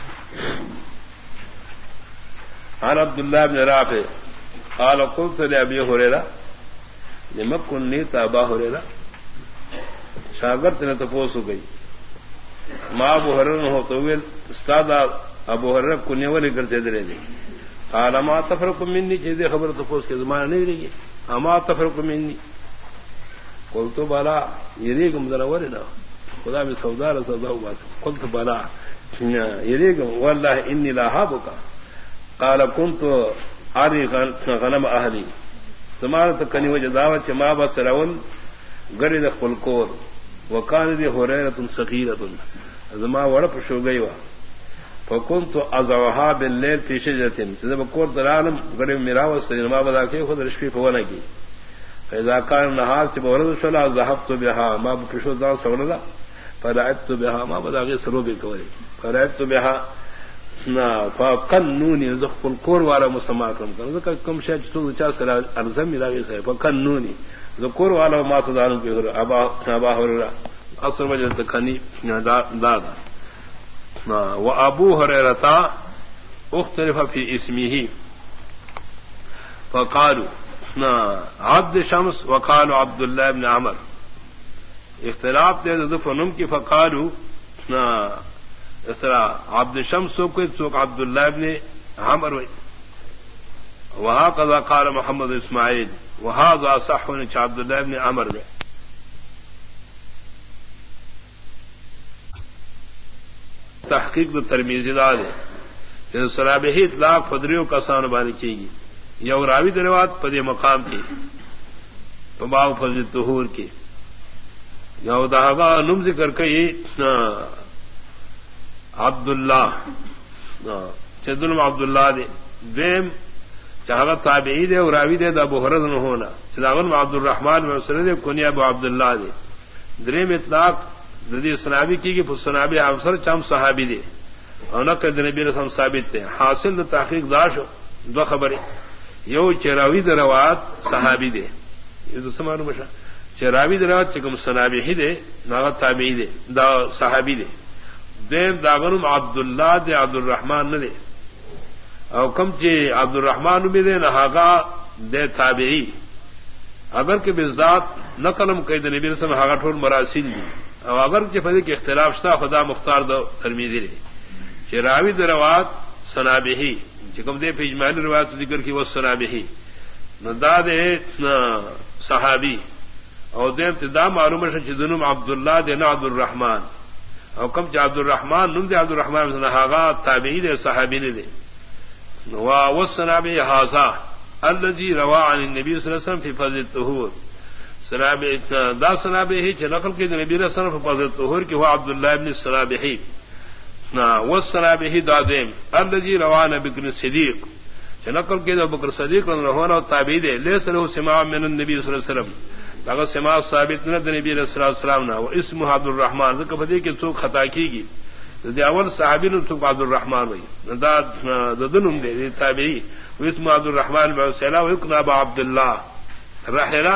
عن عبد الله بن رافع قال قلت لأبي هريرة لما كنت أبا هريرة شاگرد نے تپوسو گئی ما ابو هريرة ہو طویل استاد ابو هريرة کنی ولی کرتے درے دی قال ما تفرق مني چیزیں خبر تپوس کے زمانہ نہیں رہی اما تفرق مني قلت بالا یریکم ذرا خدا میں سودار سودا ہوا قلت بلا یریکم والله انی لا حابک قال كنت اری غنم اهلی زمانہ کنی وجہ دعوت ما بسرون غرد خلقور وكان ذي هريره صغيره زما وڑ پشو گئی وا فكنت ازوها بالليل في شجره جب کور درالم غڑ میرا وسما بدا کے خود رشفی پونا کی فاذا كان نهار سے ورد شلا ذهبت بها ما پشو دا سولا فرعبت بها ما بدا کے سرو بھی کوئی فرعبت بها نا فقنوني زخ القور والا مسما کرم کر کم شے تو چا سرا ارزم ملا گئی سے فقنوني ذکر والا ما تدارن کے ابا ابا ہریرہ اصل وجہ تکھنی دادا و ابو ہریرہ اختلف في اسمه فقالوا عبد شمس وقالوا عبد الله بن عمر اختلاف دے دفنم کی فقالوا اسرا عبد شمس کو سوق عبد الله بن عمر وهكذا قال محمد اسماعیل وهذا صح ان عبد الله بن عمر میں تحقیق ترمذی دا ہے کہ صحابہ اطلاق فدریوں کا سان بانی کی گی یا راوی روایت پدے مقام کی باب فضل طہور کی یا داغا نم ذکر کئی عبداللہ چدل عبداللہ دے دیم چاہا تابعی دے اور راوی دے دا ابو ہریرہ نہ ہونا چداغن عبد الرحمن میں مسند کنیا ابو عبداللہ دے دریم اطلاق ندی صحابی کی کہ صحابی افسر چم صحابی دے اور نہ کہ نبی رسول ثابت تھے حاصل تحقیق داش دو خبریں یو چراوی دے روایت صحابی دے یہ تو سمانو مشا چراوی دے روایت چکم صحابی ہی دے نہ تابعی دے دا صحابی دے دیم داغن عبداللہ دے عبد الرحمن نہ دے او کم چی عبد الرحمن بھی دے نہاگا دے تابعی اگر کہ بذات نقلم قید نبی رسول اللہ ہاگا ٹھول مراسل دی او اگر کہ فدی کے اختلاف شتا خدا مختار دو ترمذی دے چی راوی دے روایت سنابہی چکم دے پہ اجمالی روایت ذکر کی وہ سنابہی نہ دا دے صحابی او دے ابتدا معلوم ہے چی دنم عبداللہ دے نہ عبد الرحمن او کم چی عبد الرحمن نم دے عبد الرحمن نہاگا تابعی دے صحابی نے دے والسنابی هذا الذي روى عن النبي صلى الله عليه وسلم في فضل الطهور سنابی دا سنابی ہی چ نقل کی نبی صلی اللہ علیہ وسلم في فضل الطهور کہ وہ عبداللہ ابن السنابی نا والسنابی دا دیم الذي روى عن بکر الصدیق چ نقل کی ابو بکر صدیق رضی اللہ عنہ تابعی دے ليس له سماع من النبي صلی اللہ علیہ وسلم لگا سماع ثابت نہ نبی صلی اللہ علیہ وسلم نا اسمه عبد الرحمن ذکر فدی کہ تو خطا کی گی دی اول صحابی نو تو عبد الرحمن وی دا ددنم دے تابعی اسم عبد الرحمن بن سیلا و ابن ابو عبداللہ رحلا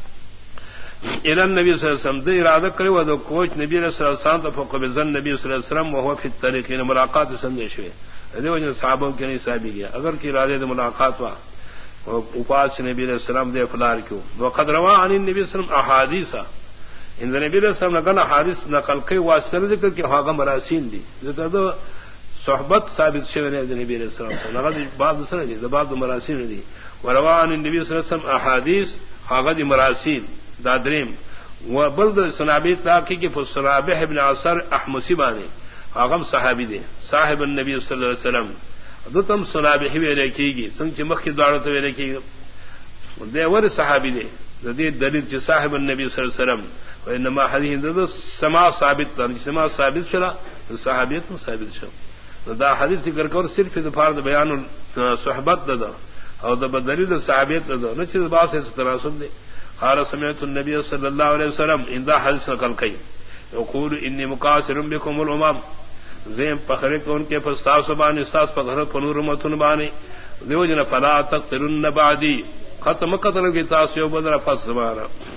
الى النبي صلی اللہ علیہ وسلم دی ارادہ کرے و دو کوچ نبی صلی اللہ علیہ وسلم فوق بزن نبی صلی اللہ علیہ وسلم وهو فی الطريق ان ملاقات سندیش ہوئے دی وجہ صحابوں کے نہیں صحابی گیا اگر کی ارادہ دی ملاقات وا اوپاس نبی علیہ السلام دے فلار کیوں وقد روى عن النبي صلی اللہ علیہ وسلم احادیث ان نبی علیہ السلام نقل حارث نقل کے واسطے ذکر کہ ہاگا مراسین دی ذکر دو صحبت ثابت شوی نے نبی علیہ السلام نقل بعض سن دی بعض مراسین دی وروا عن النبی صلی اللہ علیہ وسلم احادیث ہاگا دی مراسین دادریم و بلد سنابی تاکی کہ فصرابہ ابن عصر احمسی بانے اغم صحابی دے صاحب النبی صلی اللہ علیہ وسلم دتم صنابہ ویلے کیگی سنچ مخ دوڑو تو ویلے کی دے ور صحابی دے ذی دلیل چ صاحب النبی صلی اللہ علیہ وسلم وانما حدیث ذ سما ثابت سما ثابت شلا صحابیت ثابت شو دا حدیث ذکر کر صرف فرض بیان صحبت دا او دا دلیل صحابیت دا نہ چیز بات سے تناسب دے قال سمعت النبي صلی اللہ علیہ وسلم ان دا حدیث نقل کئی یقول انی مقاصر بكم الامم زیم پخرے کو ان کے پستاو سبان استاس پخر پنور متن بانے دیو جن فلا تقتلن بعدی ختم قتل کی تاسیو بدر فسمانا